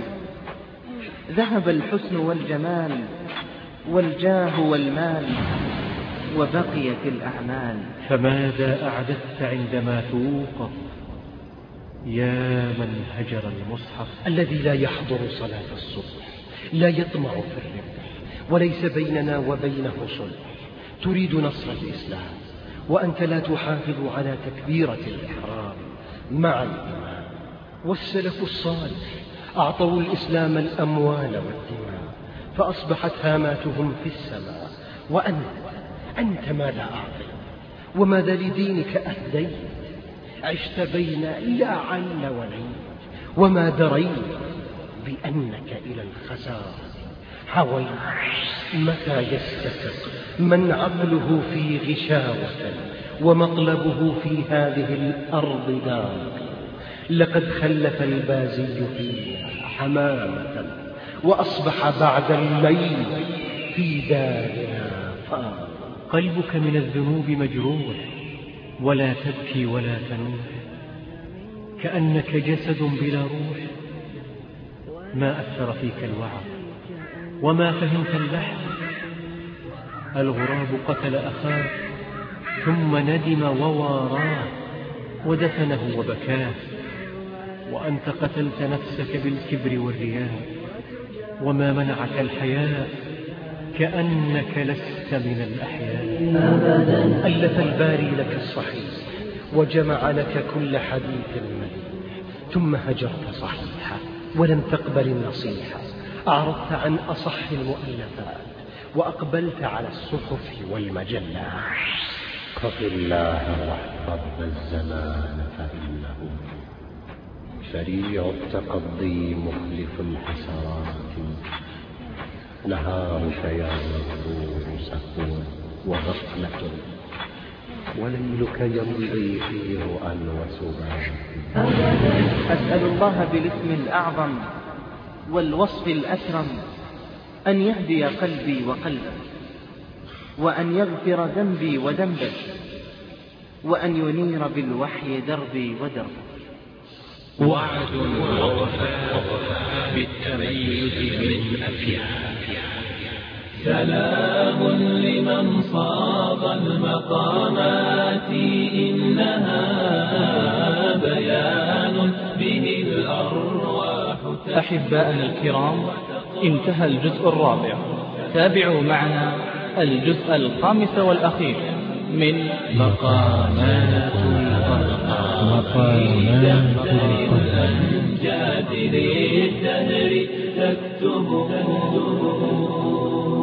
ذهب الحسن والجمال والجاه والمال وبقيت الأعمال. فماذا أعددت عندما توقف يا من هجر المصحف؟ الذي لا يحضر صلاة الصبح، لا يطمع في الربح، وليس بيننا وبينه صلح. تريد نصر الإسلام وأنت لا تحافظ على تكبيرة الإحرام مع الإمام. والسلف الصالح أعطوا الإسلام الأموال والدماء فأصبحت هاماتهم في السماء، وأنت أنت ماذا أعطيت وماذا لدينك أهديت؟ عشت بين لعل وليت وما دريت بأنك إلى الخسارة حويت. متى يستفق من عقله في غشاوة ومطلبه في هذه الأرض دار؟ لقد خلف البازي فيها حمامة وأصبح بعد الليل في دارنا فار. قلبك من الذنوب مجروح ولا تبكي ولا تنوح، كأنك جسد بلا روح. ما أثر فيك الوعظ وما فهمت اللحن. الغراب قتل أخاه ثم ندم وواراه ودفنه وبكاه، وأنت قتلت نفسك بالكبر والرياء. وما منعك الحياء كأنك لست من الأحياء. أبدا. ألف الباري لك الصحيح وجمع لك كل حديث مديح، ثم هجرت صحيحة ولم تقبل النصيحة. أعرضت عن أصح المؤلفات وأقبلت على الصحف والمجلات. خف الله واحفظ الزمان فإنه سريع التقضي مخلف الحسرات. نهارك يا مغفور سكون وغفلة، وليلك يمضي في رؤى وسبات. أسأل الله بالاسم الأعظم والوصف الأكرم أن يهدي قلبي وقلبك، وأن يغفر ذنبي وذنبك، وأن ينير بالوحي دربي ودربك. وعد ووفاء بالتميز من أفياه، سلام لمن صاغ المقامات، إنها بيان به الأرواح. أحباءنا الكرام، انتهى الجزء الرابع. تابعوا معنا الجزء الخامس والأخير من مقامات الأمجاد للدهر تكتبه.